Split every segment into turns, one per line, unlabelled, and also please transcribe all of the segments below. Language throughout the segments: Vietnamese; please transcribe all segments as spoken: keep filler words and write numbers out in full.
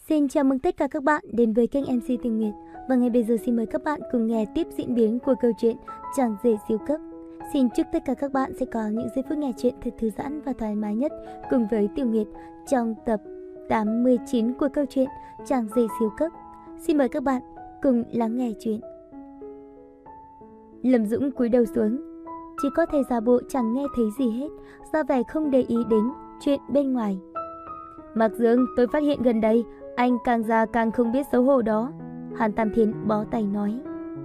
Xin chào mừng tất cả các bạn đến với kênh em xê Tình Nguyệt. Và ngay bây giờ xin mời các bạn cùng nghe tiếp diễn biến của câu chuyện Chàng rể siêu cấp. Xin chúc tất cả các bạn sẽ có những giây phút nghe chuyện thật thư giãn và thoải mái nhất cùng với Tiểu Nguyệt trong tập tám mươi chín của câu chuyện Chàng rể siêu cấp. Xin mời các bạn cùng lắng nghe chuyện. Lâm Dũng cúi đầu xuống, chỉ có thể giả bộ chẳng nghe thấy gì hết, ra vẻ không để ý đến chuyện bên ngoài. Mạc Dương, tôi phát hiện gần đây anh càng già càng không biết xấu hổ đó. Hàn Tam Thiên bó tay nói.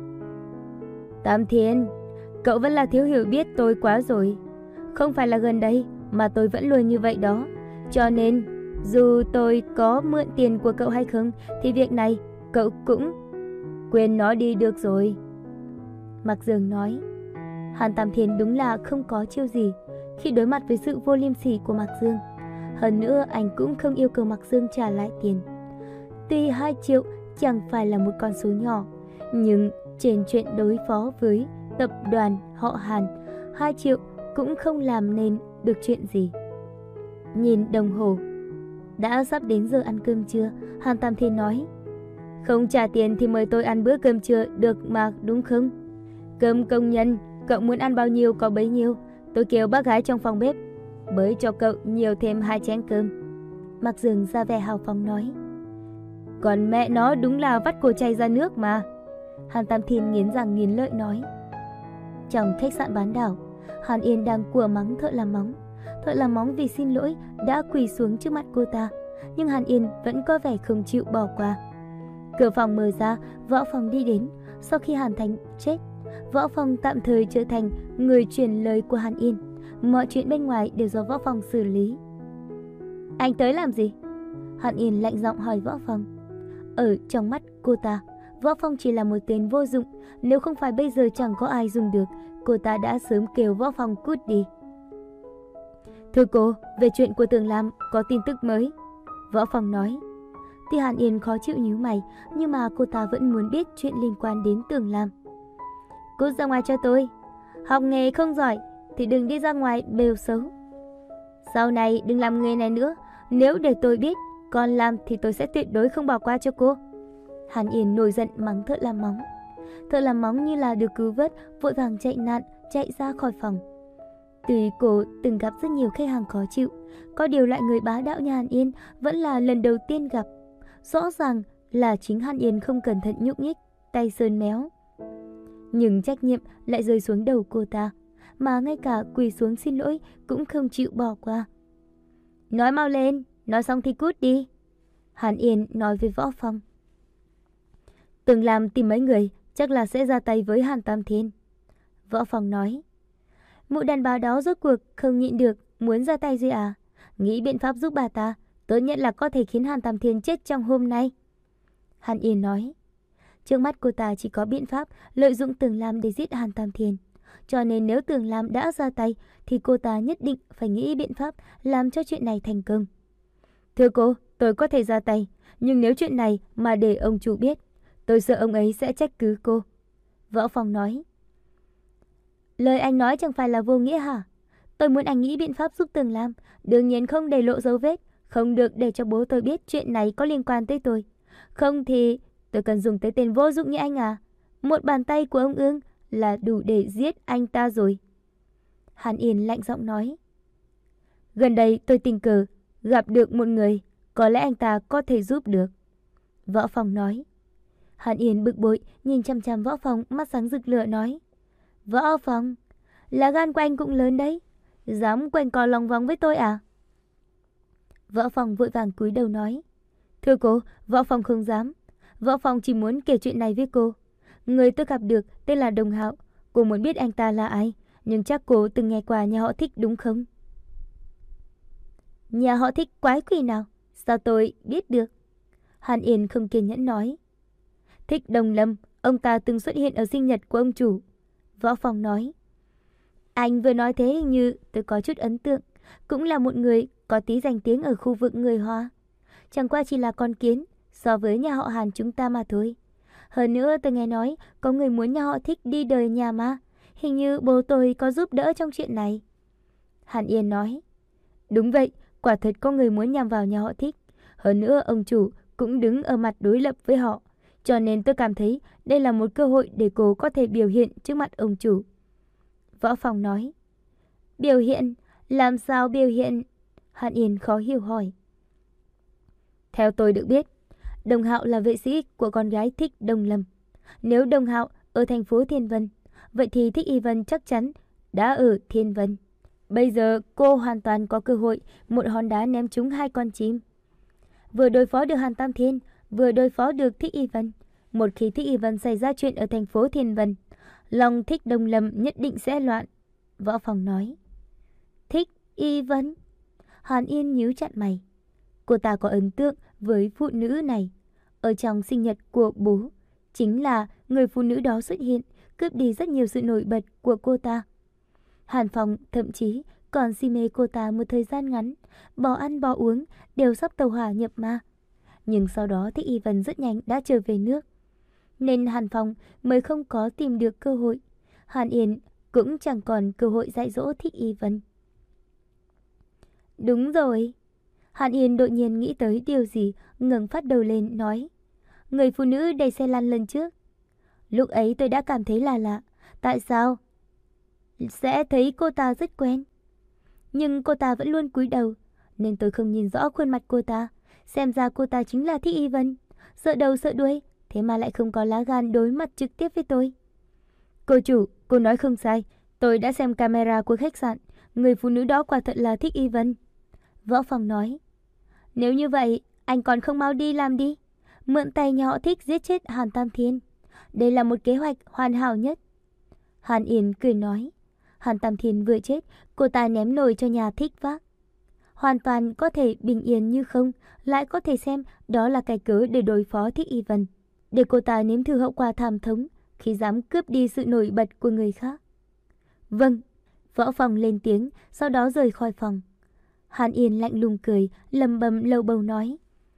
Tam Thiên, cậu vẫn là thiếu hiểu biết tôi quá rồi. Không phải là gần đây mà tôi vẫn luôn như vậy đó. Cho nên dù tôi có mượn tiền của cậu hay không thì việc này cậu cũng quên nó đi được rồi. Mạc Dương nói. Hàn Tam Thiên đúng là không có chiêu gì khi đối mặt với sự vô liêm sỉ của Mạc Dương. Hơn nữa anh cũng không yêu cầu Mạc Dương trả lại tiền. Tuy hai triệu chẳng phải là một con số nhỏ, nhưng trên chuyện đối phó với tập đoàn họ Hàn, hai triệu cũng không làm nên được chuyện gì. Nhìn đồng hồ, đã sắp đến giờ ăn cơm trưa, Hàn Tam Thiên nói. Không trả tiền thì mời tôi ăn bữa cơm trưa được mà đúng không? Cơm công nhân, cậu muốn ăn bao nhiêu có bấy nhiêu. Tôi kêu bác gái trong phòng bếp bới cho cậu nhiều thêm hai chén cơm. Mạc Dương ra vẻ hào phóng nói. Còn mẹ nó đúng là vắt cổ chay ra nước mà. Hàn Tam Thiên nghiến răng nghiến lợi nói. Trong khách sạn bán đảo, Hàn Yên đang của mắng thợ làm móng. Thợ làm móng vì xin lỗi đã quỳ xuống trước mặt cô ta, nhưng Hàn Yên vẫn có vẻ không chịu bỏ qua. Cửa phòng mở ra, Võ Phong đi đến. Sau khi Hàn Thành chết, Võ Phong tạm thời trở thành người truyền lời của Hàn Yên. Mọi chuyện bên ngoài đều do Võ Phong xử lý. Anh tới làm gì? Hàn Yên lạnh giọng hỏi Võ Phong. Ở trong mắt cô ta, Võ Phong chỉ là một tên vô dụng. Nếu không phải bây giờ chẳng có ai dùng được, cô ta đã sớm kêu Võ Phong cút đi. Thưa cô, về chuyện của Tường Lam có tin tức mới. Võ Phong nói. Tuy Hàn Yên khó chịu nhíu mày, nhưng mà cô ta vẫn muốn biết chuyện liên quan đến Tường Lam. Cút ra ngoài cho tôi. Học nghề không giỏi thì đừng đi ra ngoài bêu xấu. Sau này đừng làm nghề này nữa. Nếu để tôi biết còn làm thì tôi sẽ tuyệt đối không bỏ qua cho cô. Hàn Yên nổi giận mắng thợ làm móng. Thợ làm móng như là được cứu vớt, vội vàng chạy nạn, chạy ra khỏi phòng. Tuy cô từng gặp rất nhiều khách hàng khó chịu, có điều loại người bá đạo như Hàn Yên vẫn là lần đầu tiên gặp. Rõ ràng là chính Hàn Yên không cẩn thận nhúc nhích, tay sơn méo. Nhưng trách nhiệm lại rơi xuống đầu cô ta, mà ngay cả quỳ xuống xin lỗi cũng không chịu bỏ qua. Nói mau lên, nói xong thì cút đi. Hàn Yên nói với Võ Phong. Tường Lam tìm mấy người, chắc là sẽ ra tay với Hàn Tam Thiên. Võ Phong nói. Mụ đàn bà đó rốt cuộc không nhịn được, muốn ra tay gì à? Nghĩ biện pháp giúp bà ta, tốt nhất là có thể khiến Hàn Tam Thiên chết trong hôm nay. Hàn Yên nói. Trước mắt cô ta chỉ có biện pháp lợi dụng Tường Lam để giết Hàn Tam Thiên. Cho nên nếu Tường Lam đã ra tay thì cô ta nhất định phải nghĩ biện pháp làm cho chuyện này thành công. Thưa cô, tôi có thể ra tay, nhưng nếu chuyện này mà để ông chủ biết, tôi sợ ông ấy sẽ trách cứ cô. Võ Phong nói. Lời anh nói chẳng phải là vô nghĩa hả? Tôi muốn anh nghĩ biện pháp giúp Tường Lam, đương nhiên không để lộ dấu vết, không được để cho bố tôi biết chuyện này có liên quan tới tôi. Không thì tôi cần dùng tới tên vô dụng như anh à? Một bàn tay của ông Ương là đủ để giết anh ta rồi. Hàn Yên lạnh giọng nói. Gần đây tôi tình cờ gặp được một người, có lẽ anh ta có thể giúp được. Võ Phong nói. Hàn Yên bực bội nhìn chăm chăm Võ Phong, mắt sáng rực lửa nói. Võ Phong, là gan của anh cũng lớn đấy, dám quanh co lòng vòng với tôi à? Võ Phong vội vàng cúi đầu nói. Thưa cô, Võ Phong không dám. Võ Phong chỉ muốn kể chuyện này với cô. Người tôi gặp được tên là Đồng Hạo. Cô muốn biết anh ta là ai, nhưng chắc cô từng nghe qua nhà họ Thích đúng không? Nhà họ Thích quái quỷ nào? Sao tôi biết được? Hàn Yên không kiên nhẫn nói. Thích Đồng Lâm, ông ta từng xuất hiện ở sinh nhật của ông chủ. Võ Phong nói. Anh vừa nói thế hình như tôi có chút ấn tượng. Cũng là một người có tí danh tiếng ở khu vực người Hoa. Chẳng qua chỉ là con kiến so với nhà họ Hàn chúng ta mà thôi. Hơn nữa tôi nghe nói có người muốn nhà họ Thích đi đời nhà ma. Hình như bố tôi có giúp đỡ trong chuyện này. Hàn Yên nói. Đúng vậy, quả thật có người muốn nhằm vào nhà họ Thích. Hơn nữa ông chủ cũng đứng ở mặt đối lập với họ, cho nên tôi cảm thấy đây là một cơ hội để cô có thể biểu hiện trước mặt ông chủ. Võ Phong nói. Biểu hiện? Làm sao biểu hiện? Hàn Yên khó hiểu hỏi. Theo tôi được biết, Đồng Hạo là vệ sĩ của con gái Thích Đông Lâm. Nếu Đồng Hạo ở thành phố Thiên Vân, vậy thì Thích Y Vân chắc chắn đã ở Thiên Vân. Bây giờ cô hoàn toàn có cơ hội một hòn đá ném trúng hai con chim. Vừa đối phó được Hàn Tam Thiên, vừa đối phó được Thích Y Vân. Một khi Thích Y Vân xảy ra chuyện ở thành phố Thiên Vân, lòng Thích Đông Lâm nhất định sẽ loạn. Võ Phong nói. Thích Y Vân? Hàn Yên nhíu chặt mày. Cô ta có ấn tượng với phụ nữ này. Ở trong sinh nhật của bố, chính là người phụ nữ đó xuất hiện, cướp đi rất nhiều sự nổi bật của cô ta. Hàn Phong thậm chí còn si mê cô ta một thời gian ngắn, bỏ ăn bỏ uống, đều sắp tàu hỏa nhập ma. Nhưng sau đó Thích Y Vân rất nhanh đã trở về nước, nên Hàn Phong mới không có tìm được cơ hội. Hàn Yên cũng chẳng còn cơ hội dạy dỗ Thích Y Vân. Đúng rồi. Hàn Yên đột nhiên nghĩ tới điều gì, ngẩng phát đầu lên nói. Người phụ nữ đẩy xe lăn lần trước. Lúc ấy tôi đã cảm thấy là lạ. Tại sao? Sẽ thấy cô ta rất quen. Nhưng cô ta vẫn luôn cúi đầu, nên tôi không nhìn rõ khuôn mặt cô ta. Xem ra cô ta chính là Thích Y Vân. Sợ đầu sợ đuôi, thế mà lại không có lá gan đối mặt trực tiếp với tôi. Cô chủ, cô nói không sai. Tôi đã xem camera của khách sạn. Người phụ nữ đó quả thật là Thích Y Vân. Võ Phong nói. Nếu như vậy, anh còn không mau đi làm đi. Mượn tay nhà họ Thích giết chết Hàn Tam Thiên. Đây là một kế hoạch hoàn hảo nhất. Hàn Yên cười nói. Hàn Tam Thiên vừa chết, cô ta ném nồi cho nhà Thích vác. Hoàn toàn có thể bình yên như không, lại có thể xem đó là cái cớ để đối phó Thích Y Vân, để cô ta nếm thử hậu quả thảm thống khi dám cướp đi sự nổi bật của người khác. Vâng. Võ Phong lên tiếng, sau đó rời khỏi phòng. Hàn Yên lạnh lùng cười, lầm bầm lầu bầu nói.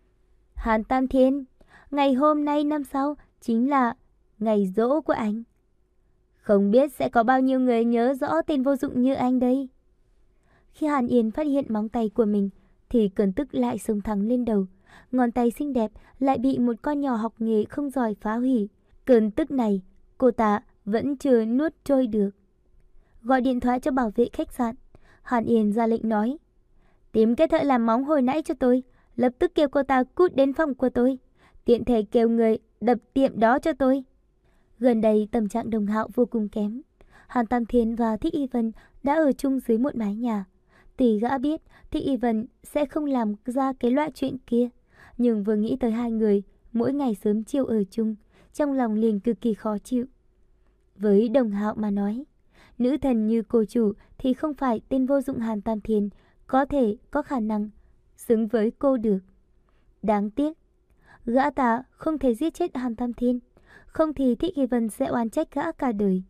Hàn Tam Thiên, ngày hôm nay năm sau chính là ngày giỗ của anh. Không biết sẽ có bao nhiêu người nhớ rõ tên vô dụng như anh đây. Khi Hàn Yên phát hiện móng tay của mình, thì cơn tức lại xông thẳng lên đầu. Ngón tay xinh đẹp lại bị một con nhỏ học nghề không giỏi phá hủy. Cơn tức này, cô ta vẫn chưa nuốt trôi được. Gọi điện thoại cho bảo vệ khách sạn. Hàn Yên ra lệnh nói. Tìm cái thợ làm móng hồi nãy cho tôi. Lập tức kêu cô ta cút đến phòng của tôi. Tiện thể kêu người đập tiệm đó cho tôi. Gần đây tâm trạng Đồng Hạo vô cùng kém. Hàn Tam Thiên và Thích Y Vân đã ở chung dưới một mái nhà. Tuy gã biết Thích Y Vân sẽ không làm ra cái loại chuyện kia, nhưng vừa nghĩ tới hai người mỗi ngày sớm chiều ở chung, trong lòng liền cực kỳ khó chịu. Với Đồng Hạo mà nói, nữ thần như cô chủ thì không phải tên vô dụng Hàn Tam Thiên có thể có khả năng xứng với cô được. Đáng tiếc, gã ta không thể giết chết Hàn Tam Thiên, không thì Thích Y Vân sẽ oan trách gã cả đời.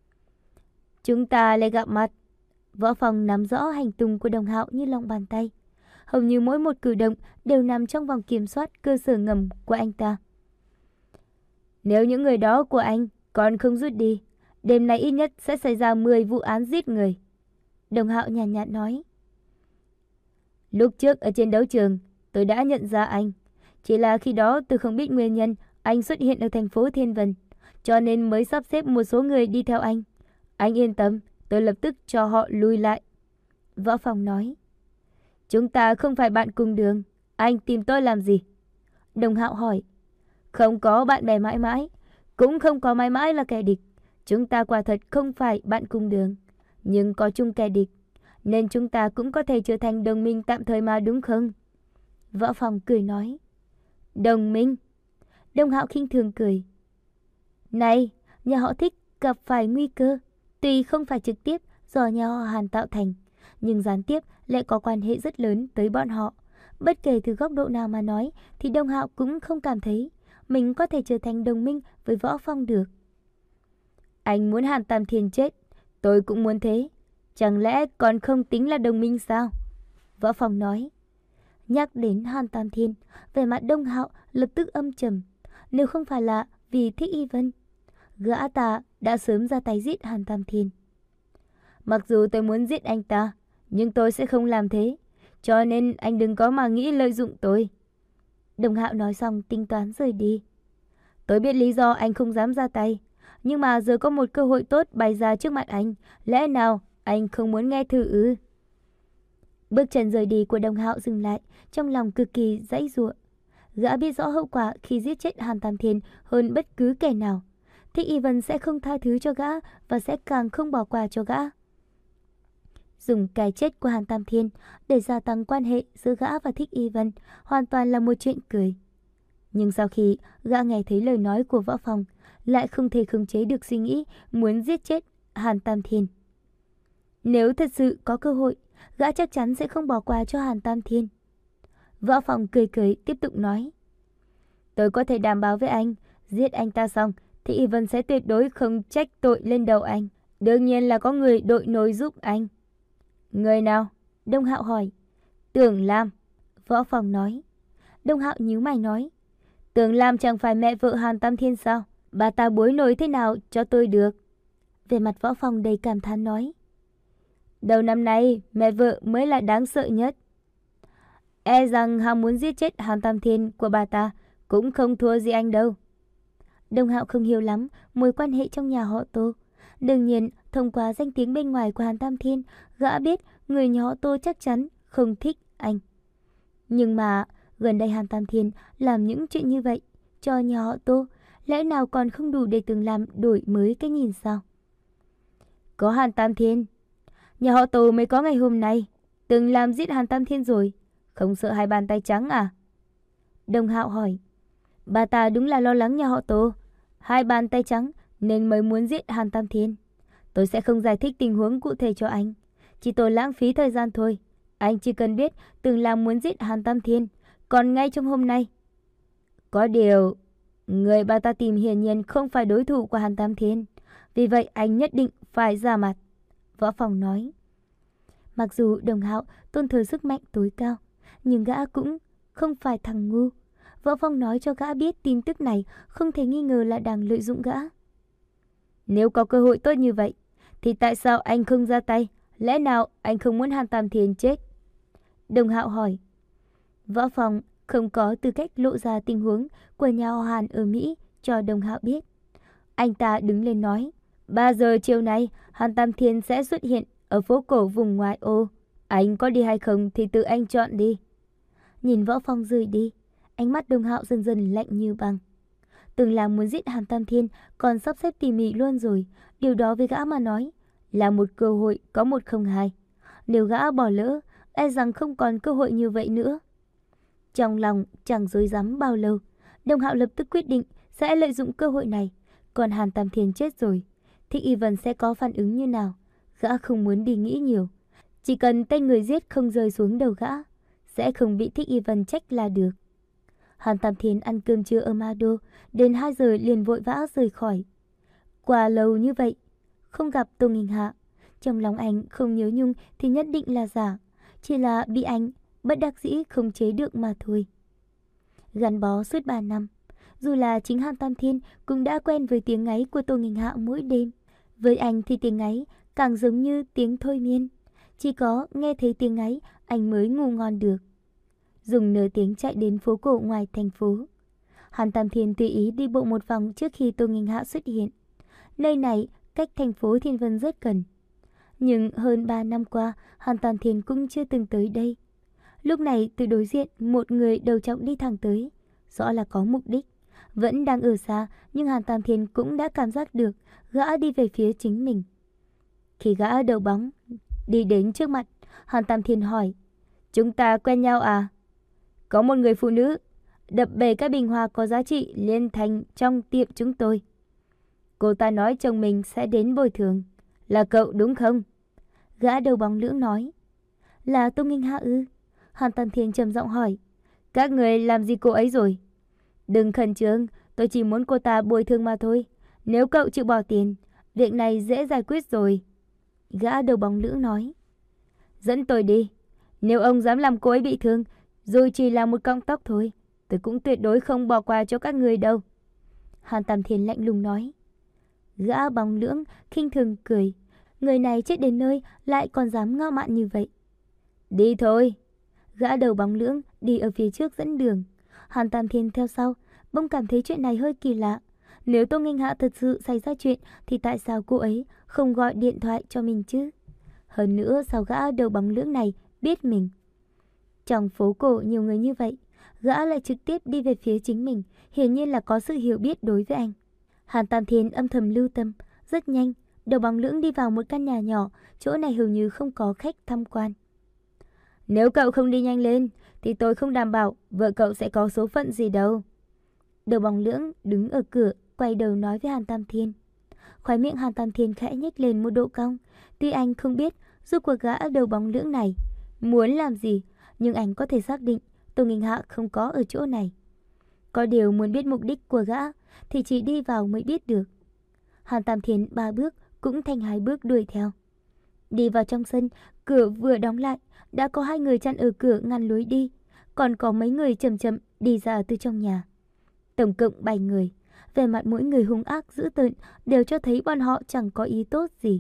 Chúng ta lại gặp mặt. Võ Phong nắm rõ hành tung của Đồng Hạo như lòng bàn tay. Hầu như mỗi một cử động đều nằm trong vòng kiểm soát cơ sở ngầm của anh ta. Nếu những người đó của anh còn không rút đi, đêm nay ít nhất sẽ xảy ra mười vụ án giết người. Đồng Hạo nhàn nhạt nói. Lúc trước ở trên đấu trường, tôi đã nhận ra anh. Chỉ là khi đó tôi không biết nguyên nhân anh xuất hiện ở thành phố Thiên Vân, cho nên mới sắp xếp một số người đi theo anh. Anh yên tâm, tôi lập tức cho họ lui lại. Võ Phong nói. Chúng ta không phải bạn cùng đường. Anh tìm tôi làm gì? Đồng Hạo hỏi. Không có bạn bè mãi mãi, cũng không có mãi mãi là kẻ địch. Chúng ta quả thật không phải bạn cùng đường, nhưng có chung kẻ địch, nên chúng ta cũng có thể trở thành đồng minh tạm thời mà, đúng không? Võ Phong cười nói. Đồng minh? Đồng Hạo khinh thường cười. Này, nhà họ Thích gặp phải nguy cơ, tuy không phải trực tiếp do nhà họ Hàn tạo thành, nhưng gián tiếp lại có quan hệ rất lớn tới bọn họ. Bất kể từ góc độ nào mà nói, thì Đồng Hạo cũng không cảm thấy mình có thể trở thành đồng minh với Võ Phong được. Anh muốn Hàn Tam Thiên chết, tôi cũng muốn thế. Chẳng lẽ còn không tính là đồng minh sao? Võ Phong nói. Nhắc đến Hàn Tam Thiên, vẻ mặt Đồng Hạo lập tức âm trầm. Nếu không phải là vì Thích Y Vân, gã ta đã sớm ra tay giết Hàn Tam Thiên. Mặc dù tôi muốn giết anh ta, nhưng tôi sẽ không làm thế. Cho nên anh đừng có mà nghĩ lợi dụng tôi. Đồng Hạo nói xong tính toán rời đi. Tôi biết lý do anh không dám ra tay, nhưng mà giờ có một cơ hội tốt bày ra trước mặt anh, lẽ nào anh không muốn nghe thử ư? Bước chân rời đi của Đồng Hạo dừng lại, trong lòng cực kỳ dãy giụa. Gã biết rõ hậu quả khi giết chết Hàn Tam Thiên hơn bất cứ kẻ nào. Thích Y Vân sẽ không tha thứ cho gã và sẽ càng không bỏ qua cho gã. Dùng cái chết của Hàn Tam Thiên để gia tăng quan hệ giữa gã và Thích Y Vân hoàn toàn là một chuyện cười. Nhưng sau khi gã nghe thấy lời nói của Võ Phong, lại không thể khống chế được suy nghĩ muốn giết chết Hàn Tam Thiên. Nếu thật sự có cơ hội, gã chắc chắn sẽ không bỏ qua cho Hàn Tam Thiên. Võ Phong cười cười tiếp tục nói. Tôi có thể đảm bảo với anh, giết anh ta xong thì Y Vân sẽ tuyệt đối không trách tội lên đầu anh. Đương nhiên là có người đội nối giúp anh. Người nào? Đông Hạo hỏi. Tưởng Lam. Võ Phong nói. Đông Hạo nhíu mày nói. Tưởng Lam chẳng phải mẹ vợ Hàn Tam Thiên sao? Bà ta bối nối thế nào cho tôi được? Về mặt Võ Phong đầy cảm thán nói. Đầu năm nay mẹ vợ mới là đáng sợ nhất. E rằng ham muốn giết chết Hàn Tam Thiên của bà ta cũng không thua gì anh đâu. Đông Hạo không hiểu lắm mối quan hệ trong nhà họ Tô. Đương nhiên, thông qua danh tiếng bên ngoài của Hàn Tam Thiên, gã biết người nhà họ Tô chắc chắn không thích anh. Nhưng mà gần đây Hàn Tam Thiên làm những chuyện như vậy cho nhà họ Tô, lẽ nào còn không đủ để Từng Lam đổi mới cái nhìn sao? Có Hàn Tam Thiên, nhà họ Tô mới có ngày hôm nay. Từng Lam giết Hàn Tam Thiên rồi, không sợ hai bàn tay trắng à? Đông Hạo hỏi. Bà ta đúng là lo lắng nhà họ Tô, hai bàn tay trắng nên mới muốn giết Hàn Tam Thiên. Tôi sẽ không giải thích tình huống cụ thể cho anh, chỉ tôi lãng phí thời gian thôi. Anh chỉ cần biết Từng Lam muốn giết Hàn Tam Thiên, còn ngay trong hôm nay. Có điều, người bà ta tìm hiển nhiên không phải đối thủ của Hàn Tam Thiên, vì vậy anh nhất định phải ra mặt. Võ Phong nói. Mặc dù Đồng Hạo tôn thờ sức mạnh tối cao, nhưng gã cũng không phải thằng ngu. Võ Phong nói cho gã biết tin tức này không thể nghi ngờ là đang lợi dụng gã. Nếu có cơ hội tốt như vậy, thì tại sao anh không ra tay? Lẽ nào anh không muốn Hàn Tam Thiên chết? Đồng Hạo hỏi. Võ Phong không có tư cách lộ ra tình huống của nhà họ Hàn ở Mỹ cho Đồng Hạo biết. Anh ta đứng lên nói. ba giờ chiều nay, Hàn Tam Thiên sẽ xuất hiện ở phố cổ vùng ngoại ô. Anh có đi hay không thì tự anh chọn đi. Nhìn Võ Phong rời đi, ánh mắt Đồng Hạo dần dần lạnh như băng. Từng là muốn giết Hàn Tam Thiên còn sắp xếp tỉ mỉ luôn rồi. Điều đó với gã mà nói là một cơ hội có một không hai. Nếu gã bỏ lỡ, e rằng không còn cơ hội như vậy nữa. Trong lòng chẳng rối rắm bao lâu, Đồng Hạo lập tức quyết định sẽ lợi dụng cơ hội này. Còn Hàn Tam Thiên chết rồi, Thích Y Vân sẽ có phản ứng như nào? Gã không muốn đi nghĩ nhiều. Chỉ cần tên người giết không rơi xuống đầu gã, sẽ không bị Thích Y Vân trách là được. Hàn Tam Thiên ăn cơm trưa ở Ma Đô, đến hai giờ liền vội vã rời khỏi. Qua lâu như vậy, không gặp Tô Nghinh Hạ, trong lòng anh không nhớ Nhung thì nhất định là giả, chỉ là bị anh bất đắc dĩ không chế được mà thôi. Gắn bó suốt ba năm, dù là chính Hàn Tam Thiên cũng đã quen với tiếng ngáy của Tô Nghinh Hạ mỗi đêm. Với anh thì tiếng ngáy càng giống như tiếng thôi miên, chỉ có nghe thấy tiếng ngáy anh mới ngủ ngon được. Dùng nửa tiếng chạy đến phố cổ ngoài thành phố. Hàn Tam Thiên tùy ý đi bộ một vòng trước khi Tô Nghinh Hạ xuất hiện. Nơi này cách thành phố Thiên Vân rất gần. Nhưng hơn ba năm qua, Hàn Tam Thiên cũng chưa từng tới đây. Lúc này từ đối diện một người đầu trọc đi thẳng tới. Rõ là có mục đích. Vẫn đang ở xa, nhưng Hàn Tam Thiên cũng đã cảm giác được gã đi về phía chính mình. Khi gã đầu bóng đi đến trước mặt, Hàn Tam Thiên hỏi. Chúng ta quen nhau à? Có một người phụ nữ đập bể các bình hoa có giá trị liên thành trong tiệm chúng tôi. Cô ta nói chồng mình sẽ đến bồi thường. Là cậu đúng không? Gã đầu bóng lưỡng nói. Là Tô Nghinh Hạ ư? Hàn Tam Thiên trầm giọng hỏi. Các người làm gì cô ấy rồi? Đừng khẩn trương, tôi chỉ muốn cô ta bồi thường mà thôi. Nếu cậu chịu bỏ tiền, việc này dễ giải quyết rồi. Gã đầu bóng lưỡng nói. Dẫn tôi đi. Nếu ông dám làm cô ấy bị thương, rồi chỉ là một cọng tóc thôi, tôi cũng tuyệt đối không bỏ qua cho các người đâu. Hàn Tam Thiên lạnh lùng nói. Gã bóng lưỡng khinh thường cười. Người này chết đến nơi lại còn dám ngạo mạn như vậy. Đi thôi. Gã đầu bóng lưỡng đi ở phía trước dẫn đường. Hàn Tam Thiên theo sau, bỗng cảm thấy chuyện này hơi kỳ lạ. Nếu Tô Nghênh Hạ thật sự xảy ra chuyện thì tại sao cô ấy không gọi điện thoại cho mình chứ? Hơn nữa sao gã đầu bóng lưỡng này biết mình? Trong phố cổ nhiều người như vậy, gã lại trực tiếp đi về phía chính mình, hiển nhiên là có sự hiểu biết đối với anh. Hàn Tam Thiên âm thầm lưu tâm, rất nhanh, đầu bóng lưỡng đi vào một căn nhà nhỏ, chỗ này hầu như không có khách tham quan. Nếu cậu không đi nhanh lên, thì tôi không đảm bảo vợ cậu sẽ có số phận gì đâu. Đầu bóng lưỡng đứng ở cửa, quay đầu nói với Hàn Tam Thiên. Khóe miệng Hàn Tam Thiên khẽ nhếch lên một độ cong. Tuy anh không biết rốt cuộc gã đầu bóng lưỡng này muốn làm gì, nhưng anh có thể xác định Tô Nghênh Hạ không có ở chỗ này. Có điều muốn biết mục đích của gã thì chỉ đi vào mới biết được. Hàn Tam Thiên ba bước cũng thành hai bước đuổi theo. Đi vào trong sân, cửa vừa đóng lại, đã có hai người chặn ở cửa ngăn lối đi, còn có mấy người chậm chậm đi ra từ trong nhà. Tổng cộng bảy người, vẻ mặt mỗi người hung ác dữ tợn, đều cho thấy bọn họ chẳng có ý tốt gì.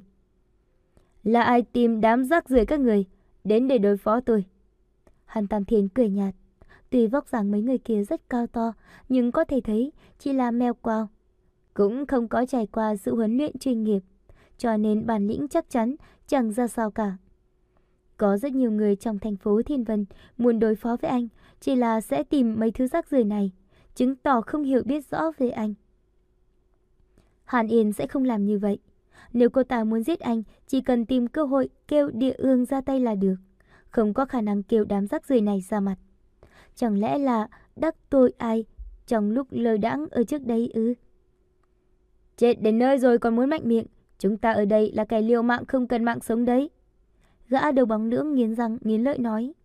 Là ai tìm đám rác rưởi các người đến để đối phó tôi? Hàn Tam Thiên cười nhạt. Tuy vóc dáng mấy người kia rất cao to, nhưng có thể thấy chỉ là mèo quào, cũng không có trải qua sự huấn luyện chuyên nghiệp, cho nên bản lĩnh chắc chắn chẳng ra sao cả. Có rất nhiều người trong thành phố Thiên Vân muốn đối phó với anh, chỉ là sẽ tìm mấy thứ rác rưởi này, chứng tỏ không hiểu biết rõ về anh. Hàn Yên sẽ không làm như vậy. Nếu cô ta muốn giết anh, chỉ cần tìm cơ hội kêu Địa Ương ra tay là được, không có khả năng kêu đám rác rưởi này ra mặt. Chẳng lẽ là đắc tội ai trong lúc lơ đãng ở trước đây ư? Chết đến nơi rồi còn muốn mạnh miệng, chúng ta ở đây là kẻ liều mạng không cần mạng sống đấy. Gã đầu bóng lưỡng nghiến răng nghiến lợi nói.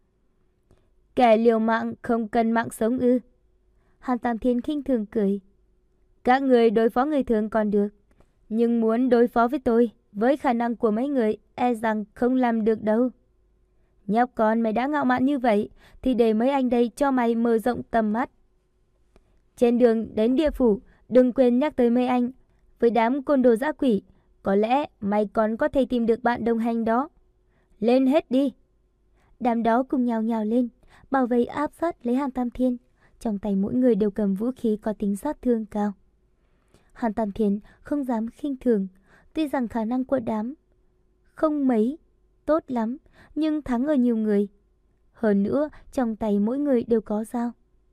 Kẻ liều mạng không cần mạng sống ư? Hàn Tam Thiên khinh thường cười. Các người đối phó người thường còn được, nhưng muốn đối phó với tôi, với khả năng của mấy người, e rằng không làm được đâu. Nhóc con, mày đã ngạo mạn như vậy thì để mấy anh đây cho mày mở rộng tầm mắt. Trên đường đến địa phủ, đừng quên nhắc tới mấy anh. Với đám côn đồ dã quỷ, có lẽ mày còn có thể tìm được bạn đồng hành đó. Lên hết đi. Đám đó cùng nhào nhào lên, bảo vệ áp sát lấy Hàn Tam Thiên. Trong tay mỗi người đều cầm vũ khí có tính sát thương cao. Hàn Tam Thiên không dám khinh thường. Tuy rằng khả năng của đám không mấy tốt lắm, nhưng thắng ở nhiều người. Hơn nữa, trong tay mỗi người đều có dao.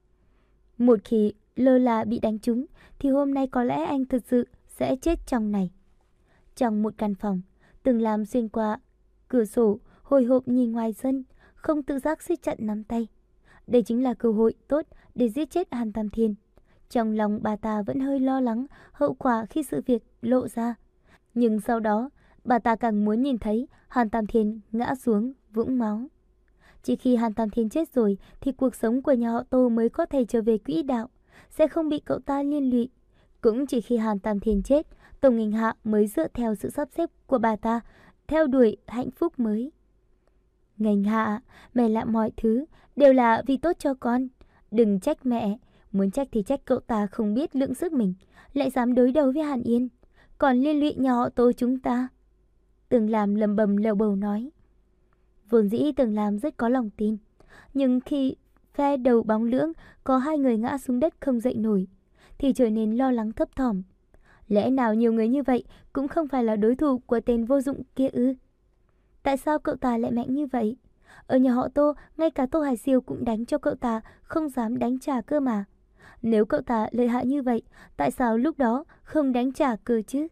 Một khi lơ là bị đánh trúng, thì hôm nay có lẽ anh thật sự sẽ chết trong này. Trong một căn phòng, Từng Lam xuyên qua cửa sổ, hồi hộp nhìn ngoài sân, không tự giác siết chặt nắm tay. Đây chính là cơ hội tốt để giết chết Hàn Tam Thiên. Trong lòng bà ta vẫn hơi lo lắng hậu quả khi sự việc lộ ra. Nhưng sau đó, bà ta càng muốn nhìn thấy Hàn Tam Thiên ngã xuống vũng máu. Chỉ khi Hàn Tam Thiên chết rồi thì cuộc sống của nhà họ Tô mới có thể trở về quỹ đạo, sẽ không bị cậu ta liên lụy. Cũng chỉ khi Hàn Tam Thiên chết, Tô Nghênh Hạ mới dựa theo sự sắp xếp của bà ta theo đuổi hạnh phúc mới. Nghênh Hạ, mẹ làm mọi thứ đều là vì tốt cho con. Đừng trách mẹ, muốn trách thì trách cậu ta không biết lượng sức mình, lại dám đối đầu với Hàn Yên, còn liên lụy nhà họ Tô chúng ta. Từng Lam lầm bầm lầu bầu nói. Vốn dĩ Từng Lam rất có lòng tin, nhưng khi phe đầu bóng lưỡng có hai người ngã xuống đất không dậy nổi, thì trở nên lo lắng thấp thỏm. Lẽ nào nhiều người như vậy cũng không phải là đối thủ của tên vô dụng kia ư? Tại sao cậu ta lại mạnh như vậy? Ở nhà họ Tô, ngay cả Tô Hải Siêu cũng đánh cho cậu ta không dám đánh trả cơ mà. Nếu cậu ta lợi hại như vậy, tại sao lúc đó không đánh trả cơ chứ?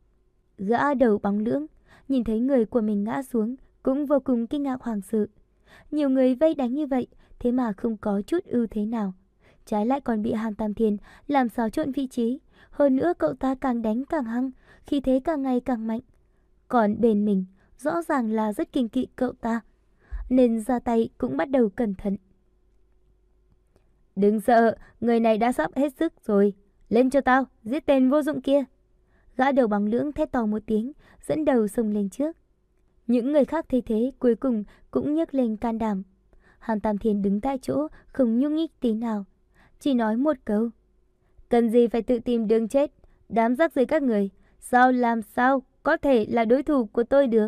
Gã đầu bóng lưỡng nhìn thấy người của mình ngã xuống cũng vô cùng kinh ngạc hoảng sợ. Nhiều người vây đánh như vậy, thế mà không có chút ưu thế nào. Trái lại còn bị Hàn Tam Thiên làm xáo trộn vị trí. Hơn nữa cậu ta càng đánh càng hăng, khí thế càng ngày càng mạnh. Còn bên mình rõ ràng là rất kiêng kỵ cậu ta, nên ra tay cũng bắt đầu cẩn thận. Đừng sợ, người này đã sắp hết sức rồi. Lên cho tao, giết tên vô dụng kia. Gã đầu bóng lưỡng thét to một tiếng, dẫn đầu xông lên trước. Những người khác thấy thế cuối cùng cũng nhấc lên can đảm. Hàn Tam Thiên đứng tại chỗ không nhúc nhích tí nào, chỉ nói một câu. Cần gì phải tự tìm đường chết, đám rác rưởi các người, sao làm sao có thể là đối thủ của tôi được.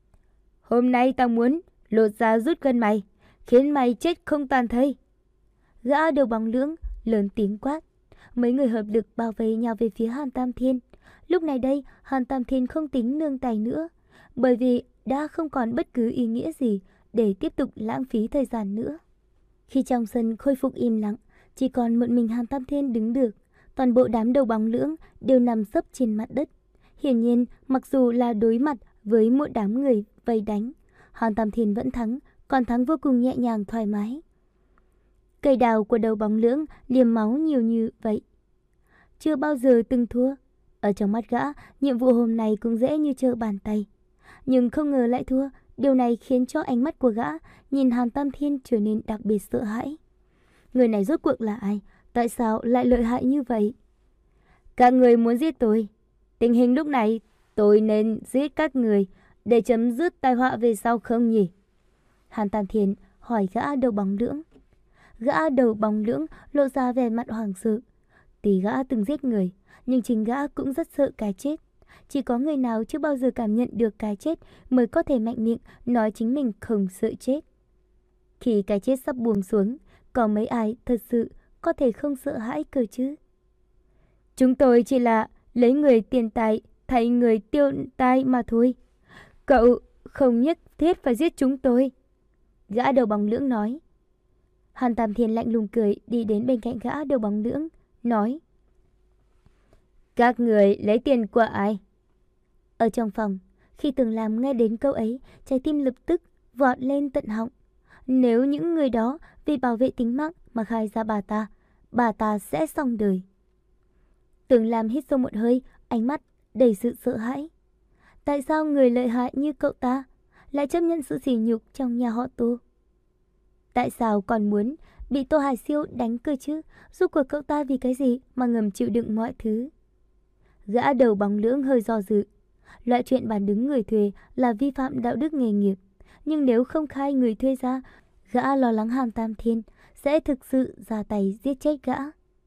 Hôm nay tao muốn lột da rút gân mày, khiến mày chết không toàn thây. Gã đầu bóng lưỡng lớn tiếng quát. Mấy người hợp lực bao vây nhào về phía Hàn Tam Thiên. Lúc này đây, Hàn Tam Thiên không tính nương tay nữa, bởi vì đã không còn bất cứ ý nghĩa gì để tiếp tục lãng phí thời gian nữa. Khi trong sân khôi phục im lặng, chỉ còn một mình Hàn Tam Thiên đứng được. Toàn bộ đám đầu bóng lưỡng đều nằm sấp trên mặt đất. Hiển nhiên, mặc dù là đối mặt với một đám người vây đánh, Hàn Tam Thiên vẫn thắng, còn thắng vô cùng nhẹ nhàng thoải mái. Cây đào của đầu bóng lưỡng liềm máu nhiều như vậy, chưa bao giờ từng thua. Ở trong mắt gã, nhiệm vụ hôm nay cũng dễ như trở bàn tay. Nhưng không ngờ lại thua. Điều này khiến cho ánh mắt của gã nhìn Hàn Tam Thiên trở nên đặc biệt sợ hãi. Người này rốt cuộc là ai? Tại sao lại lợi hại như vậy? Các người muốn giết tôi. Tình hình lúc này tôi nên giết các người để chấm dứt tai họa về sau không nhỉ? Hàn Tam Thiên hỏi gã đầu bóng lưỡng. Gã đầu bóng lưỡng lộ ra vẻ mặt hoảng sợ. Tuy gã từng giết người, nhưng chính gã cũng rất sợ cái chết. Chỉ có người nào chưa bao giờ cảm nhận được cái chết mới có thể mạnh miệng nói chính mình không sợ chết. Khi cái chết sắp buông xuống, có mấy ai thật sự có thể không sợ hãi cơ chứ? Chúng tôi chỉ là lấy người tiền tài thay người tiêu tai mà thôi. Cậu không nhất thiết phải giết chúng tôi. Gã đầu bóng lưỡng nói. Hàn Tam Thiên lạnh lùng cười đi đến bên cạnh gã đầu bóng lưỡng, nói. Các người lấy tiền của ai? Ở trong phòng, khi Tường Lam nghe đến câu ấy, trái tim lập tức vọt lên tận họng. Nếu những người đó vì bảo vệ tính mạng mà khai ra bà ta, bà ta sẽ xong đời. Tường Lam hít sâu một hơi, ánh mắt đầy sự sợ hãi. Tại sao người lợi hại như cậu ta lại chấp nhận sự sỉ nhục trong nhà họ Tô? Tại sao còn muốn bị Tô Hải Siêu đánh cơ chứ? Rốt cuộc cậu ta vì cái gì mà ngầm chịu đựng mọi thứ? Gã đầu bóng lưỡng hơi do dự. Loại chuyện bàn đứng người thuê là vi phạm đạo đức nghề nghiệp. Nhưng nếu không khai người thuê ra, gã lo lắng Hàn Tam Thiên sẽ thực sự ra tay giết chết gã.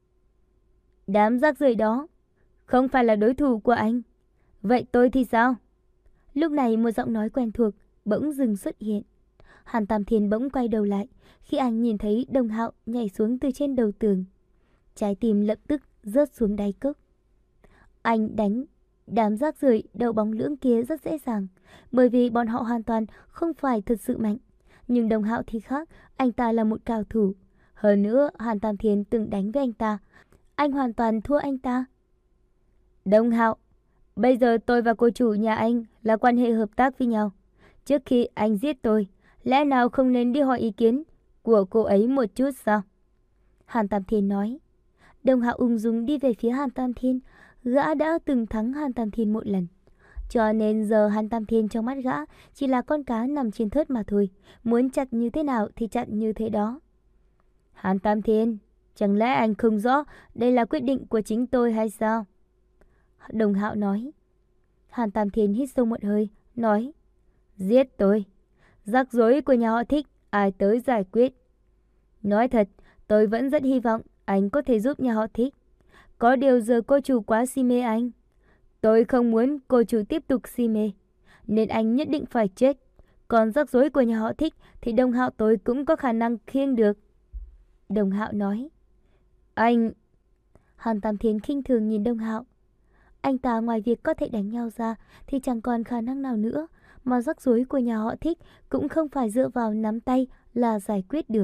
Đám rác rưởi đó không phải là đối thủ của anh. Vậy tôi thì sao? Lúc này một giọng nói quen thuộc bỗng dừng xuất hiện. Hàn Tam Thiên bỗng quay đầu lại khi anh nhìn thấy Đồng Hạo nhảy xuống từ trên đầu tường. Trái tim lập tức rớt xuống đáy cốc. Anh đánh đám rác rưởi đầu bóng lưỡng kia rất dễ dàng, bởi vì bọn họ hoàn toàn không phải thật sự mạnh. Nhưng Đồng Hạo thì khác, anh ta là một cao thủ. Hơn nữa, Hàn Tam Thiên từng đánh với anh ta. Anh hoàn toàn thua anh ta. Đồng Hạo, bây giờ tôi và cô chủ nhà anh là quan hệ hợp tác với nhau. Trước khi anh giết tôi, lẽ nào không nên đi hỏi ý kiến của cô ấy một chút sao? Hàn Tam Thiên nói. Đồng Hạo ung dung đi về phía Hàn Tam Thiên. Gã đã từng thắng Hàn Tam Thiên một lần, cho nên giờ Hàn Tam Thiên trong mắt gã chỉ là con cá nằm trên thớt mà thôi. Muốn chặt như thế nào thì chặt như thế đó. Hàn Tam Thiên, chẳng lẽ anh không rõ đây là quyết định của chính tôi hay sao? Đồng Hạo nói. Hàn Tam Thiên hít sâu một hơi, nói. Giết tôi. Rắc rối của nhà họ Thích, ai tới giải quyết? Nói thật, tôi vẫn rất hy vọng anh có thể giúp nhà họ Thích. Có điều giờ cô chủ quá si mê anh. Tôi không muốn cô chủ tiếp tục si mê, nên anh nhất định phải chết. Còn rắc rối của nhà họ Thích thì Đồng Hạo tôi cũng có khả năng khiêng được. Đồng Hạo nói. Anh... Hàn Tam Thiên khinh thường nhìn Đồng Hạo. Anh ta ngoài việc có thể đánh nhau ra thì chẳng còn khả năng nào nữa, mà rắc rối của nhà họ Thích cũng không phải dựa vào nắm tay là giải quyết được.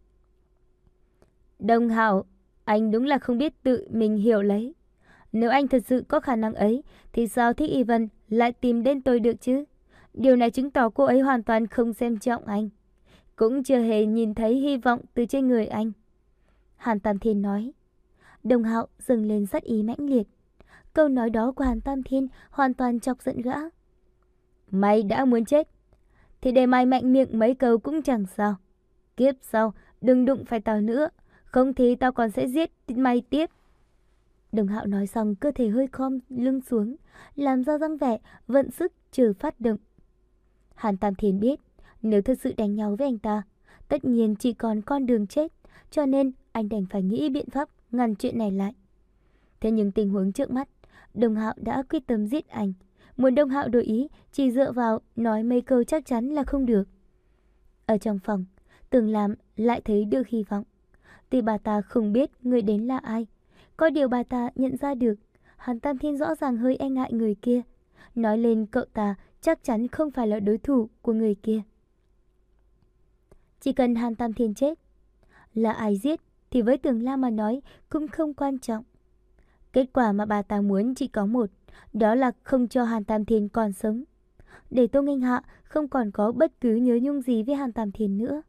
Đồng Hạo, anh đúng là không biết tự mình hiểu lấy. Nếu anh thật sự có khả năng ấy thì sao Thích Y Vân lại tìm đến tôi được chứ? Điều này chứng tỏ cô ấy hoàn toàn không xem trọng anh, cũng chưa hề nhìn thấy hy vọng từ trên người anh. Hàn Tam Thiên nói. Đồng Hạo dâng lên sát ý mãnh liệt. Câu nói đó của Hàn Tam Thiên hoàn toàn chọc giận gã. Mày đã muốn chết thì để mày mạnh miệng mấy câu cũng chẳng sao. Kiếp sau đừng đụng phải tao nữa, không thì tao còn sẽ giết mày tiếp. Đồng Hạo nói xong cơ thể hơi khom lưng xuống, làm ra răng vẻ vận sức chờ phát động. Hàn Tam Thiên biết nếu thật sự đánh nhau với anh ta, tất nhiên chỉ còn con đường chết, cho nên anh đành phải nghĩ biện pháp ngăn chuyện này lại. Thế nhưng tình huống trước mắt, Đồng Hạo đã quyết tâm giết anh. Muốn Đồng Hạo đổi ý chỉ dựa vào nói mấy câu chắc chắn là không được. Ở trong phòng, Tường Lam lại thấy được hy vọng. Tuy bà ta không biết người đến là ai, có điều bà ta nhận ra được Hàn Tam Thiên rõ ràng hơi e ngại người kia. Nói lên cậu ta chắc chắn không phải là đối thủ của người kia. Chỉ cần Hàn Tam Thiên chết, là ai giết thì với Tưởng Lam mà nói cũng không quan trọng. Kết quả mà bà ta muốn chỉ có một, đó là không cho Hàn Tam Thiên còn sống, để Tô Nghênh Hạ không còn có bất cứ nhớ nhung gì với Hàn Tam Thiên nữa.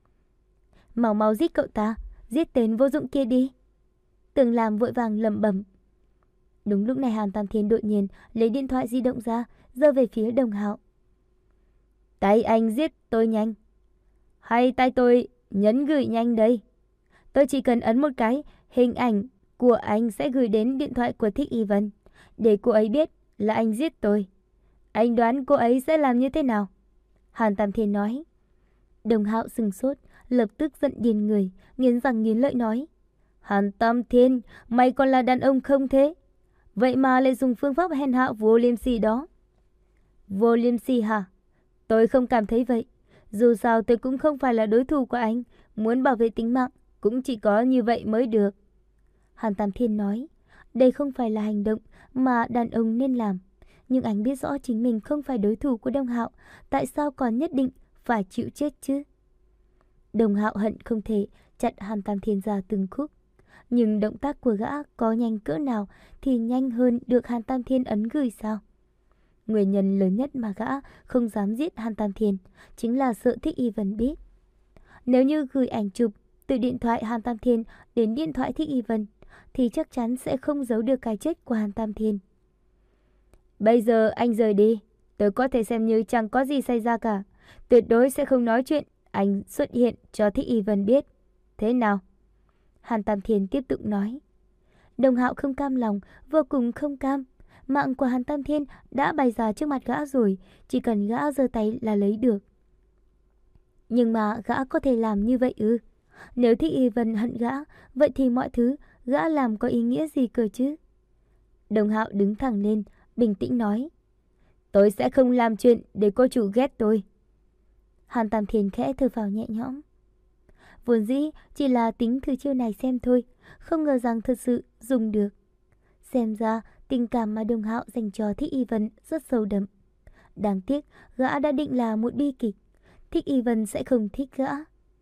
Mau mau giết cậu ta, giết tên vô dụng kia đi. Tưởng Lam vội vàng lẩm bẩm. Đúng lúc này Hàn Tam Thiên đột nhiên lấy điện thoại di động ra, giơ về phía Đồng Hạo. Tay anh giết tôi nhanh, hay tay tôi nhấn gửi nhanh đây? Tôi chỉ cần ấn một cái, hình ảnh của anh sẽ gửi đến điện thoại của Thích Y Vân, để cô ấy biết là anh giết tôi. Anh đoán cô ấy sẽ làm như thế nào? Hàn Tam Thiên nói. Đồng Hạo sừng sốt, lập tức giận điên người, nghiến răng nghiến lợi nói. Hàn Tam Thiên, mày còn là đàn ông không thế? Vậy mà lại dùng phương pháp hèn hạ vô liêm sỉ đó. Vô liêm sỉ hả? Tôi không cảm thấy vậy. Dù sao tôi cũng không phải là đối thủ của anh, muốn bảo vệ tính mạng cũng chỉ có như vậy mới được. Hàn Tam Thiên nói, đây không phải là hành động mà đàn ông nên làm. Nhưng anh biết rõ chính mình không phải đối thủ của Đồng Hạo, tại sao còn nhất định phải chịu chết chứ? Đồng Hạo hận không thể chặt Hàn Tam Thiên ra từng khúc. Nhưng động tác của gã có nhanh cỡ nào thì nhanh hơn được Hàn Tam Thiên ấn gửi sao? Nguyên nhân lớn nhất mà gã không dám giết Hàn Tam Thiên chính là sợ Thích Y Vân biết. Nếu như gửi ảnh chụp từ điện thoại Hàn Tam Thiên đến điện thoại Thích Y Vân thì chắc chắn sẽ không giấu được cái chết của Hàn Tam Thiên. Bây giờ anh rời đi, tôi có thể xem như chẳng có gì xảy ra cả. Tuyệt đối sẽ không nói chuyện anh xuất hiện cho Thích Y Vân biết. Thế nào? Hàn Tam Thiên tiếp tục nói. Đồng Hạo không cam lòng, vô cùng không cam. Mạng của Hàn Tam Thiên đã bày ra trước mặt gã rồi, chỉ cần gã giơ tay là lấy được. Nhưng mà gã có thể làm như vậy ư? Nếu Thích Y Vân hận gã, vậy thì mọi thứ gã làm có ý nghĩa gì cơ chứ? Đồng Hạo đứng thẳng lên, bình tĩnh nói. Tôi sẽ không làm chuyện để cô chủ ghét tôi. Hàn Tam Thiên khẽ thở phào nhẹ nhõm. Vốn dĩ chỉ là tính thử chiêu này xem thôi, không ngờ rằng thật sự dùng được. Xem ra tình cảm mà Đồng Hạo dành cho Thích Y Vân rất sâu đậm. Đáng tiếc gã đã định là một bi kịch, Thích Y Vân sẽ không thích gã.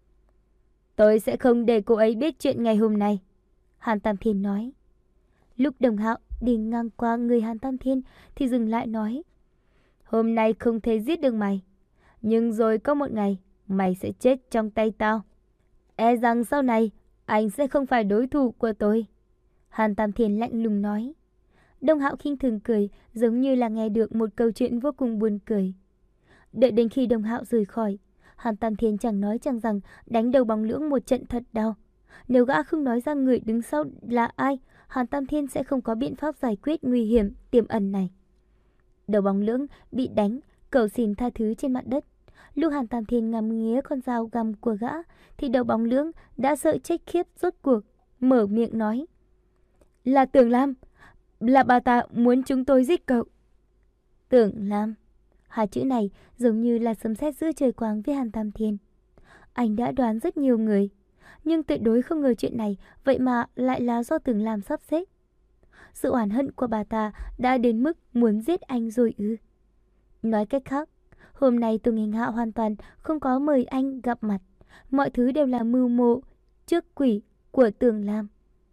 Tôi sẽ không để cô ấy biết chuyện ngày hôm nay, Hàn Tam Thiên nói. Lúc Đồng Hạo đi ngang qua người Hàn Tam Thiên thì dừng lại nói. Hôm nay không thể giết được mày, nhưng rồi có một ngày mày sẽ chết trong tay tao. E rằng sau này anh sẽ không phải đối thủ của tôi, Hàn Tam Thiên lạnh lùng nói. Đồng Hạo khinh thường cười, giống như là nghe được một câu chuyện vô cùng buồn cười. Đợi đến khi Đồng Hạo rời khỏi, Hàn Tam Thiên chẳng nói chẳng rằng đánh đầu Bóng Lưỡng một trận thật đau. Nếu gã không nói ra người đứng sau là ai, Hàn Tam Thiên sẽ không có biện pháp giải quyết nguy hiểm tiềm ẩn này. Đầu Bóng Lưỡng bị đánh, cầu xin tha thứ trên mặt đất. Lúc Hàn Tam Thiên ngắm nghía con dao găm của gã, thì Đầu Bóng Lưỡng đã sợ chết khiếp rốt cuộc, mở miệng nói. Là Tưởng Lam, là bà ta muốn chúng tôi giết cậu. Tưởng Lam, hai chữ này giống như là sấm sét giữa trời quang với Hàn Tam Thiên. Anh đã đoán rất nhiều người, nhưng tuyệt đối không ngờ chuyện này vậy mà lại là do Tưởng Lam sắp xếp. Sự oán hận của bà ta đã đến mức muốn giết anh rồi ư? Nói cách khác, hôm nay Tô Nghênh Hạ hoàn toàn không có mời anh gặp mặt. Mọi thứ đều là mưu mô trước quỷ của Tưởng Lam.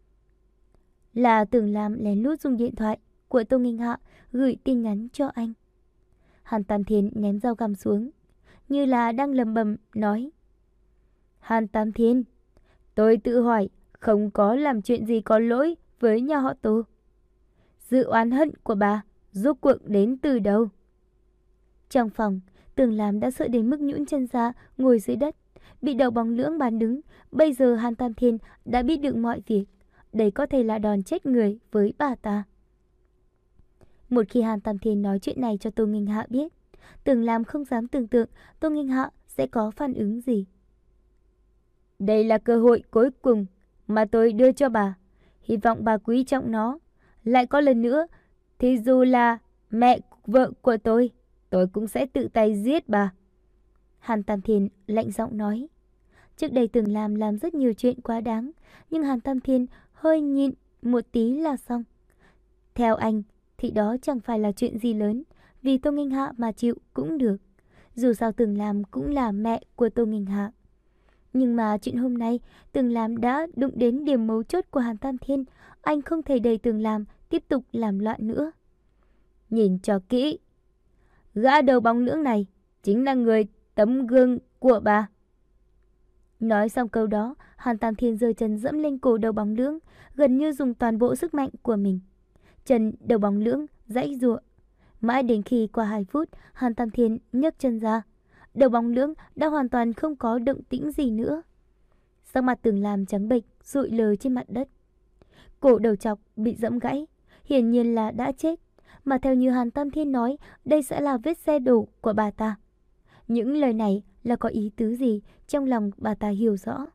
Là Tưởng Lam lén lút dùng điện thoại của Tô Nghênh Hạ gửi tin nhắn cho anh. Hàn Tam Thiên ném dao găm xuống, như là đang lầm bầm nói. Hàn Tam Thiên, tôi tự hỏi không có làm chuyện gì có lỗi với nhà họ Tô. Sự oán hận của bà rốt cuộc đến từ đâu? Trong phòng, Tưởng Lam đã sợ đến mức nhũn chân ra ngồi dưới đất, bị Đầu Bóng Lưỡng bán đứng. Bây giờ Hàn Tam Thiên đã biết được mọi việc. Đây có thể là đòn chết người với bà ta. Một khi Hàn Tam Thiên nói chuyện này cho Tô Nghênh Hạ biết, Tưởng Lam không dám tưởng tượng Tô Nghênh Hạ sẽ có phản ứng gì. Đây là cơ hội cuối cùng mà tôi đưa cho bà. Hy vọng bà quý trọng nó. Lại có lần nữa, thì dù là mẹ vợ của tôi, tôi cũng sẽ tự tay giết bà. Hàn Tam Thiên lạnh giọng nói. Trước đây Tưởng Lam làm rất nhiều chuyện quá đáng, nhưng Hàn Tam Thiên hơi nhịn một tí là xong. Theo anh thì đó chẳng phải là chuyện gì lớn, vì Tô Nghênh Hạ mà chịu cũng được. Dù sao Tưởng Lam cũng là mẹ của Tô Nghênh Hạ. Nhưng mà chuyện hôm nay, Tưởng Lam đã đụng đến điểm mấu chốt của Hàn Tam Thiên. Anh không thể để Tưởng Lam tiếp tục làm loạn nữa. Nhìn cho kỹ, gã đầu bóng lưỡng này chính là người tấm gương của bà. Nói xong câu đó, Hàn Tam Thiên giơ chân dẫm lên cổ đầu bóng lưỡng, gần như dùng toàn bộ sức mạnh của mình. Chân đầu bóng lưỡng giãy giụa. Mãi đến khi qua hai phút, Hàn Tam Thiên nhấc chân ra. Đầu bóng lưỡng đã hoàn toàn không có động tĩnh gì nữa. Sắc mặt Tưởng Lam trắng bệch, sụi lờ trên mặt đất. Cổ đầu chọc bị giẫm gãy, hiển nhiên là đã chết. Mà theo như Hàn Tam Thiên nói, đây sẽ là vết xe đổ của bà ta. Những lời này là có ý tứ gì, trong lòng bà ta hiểu rõ.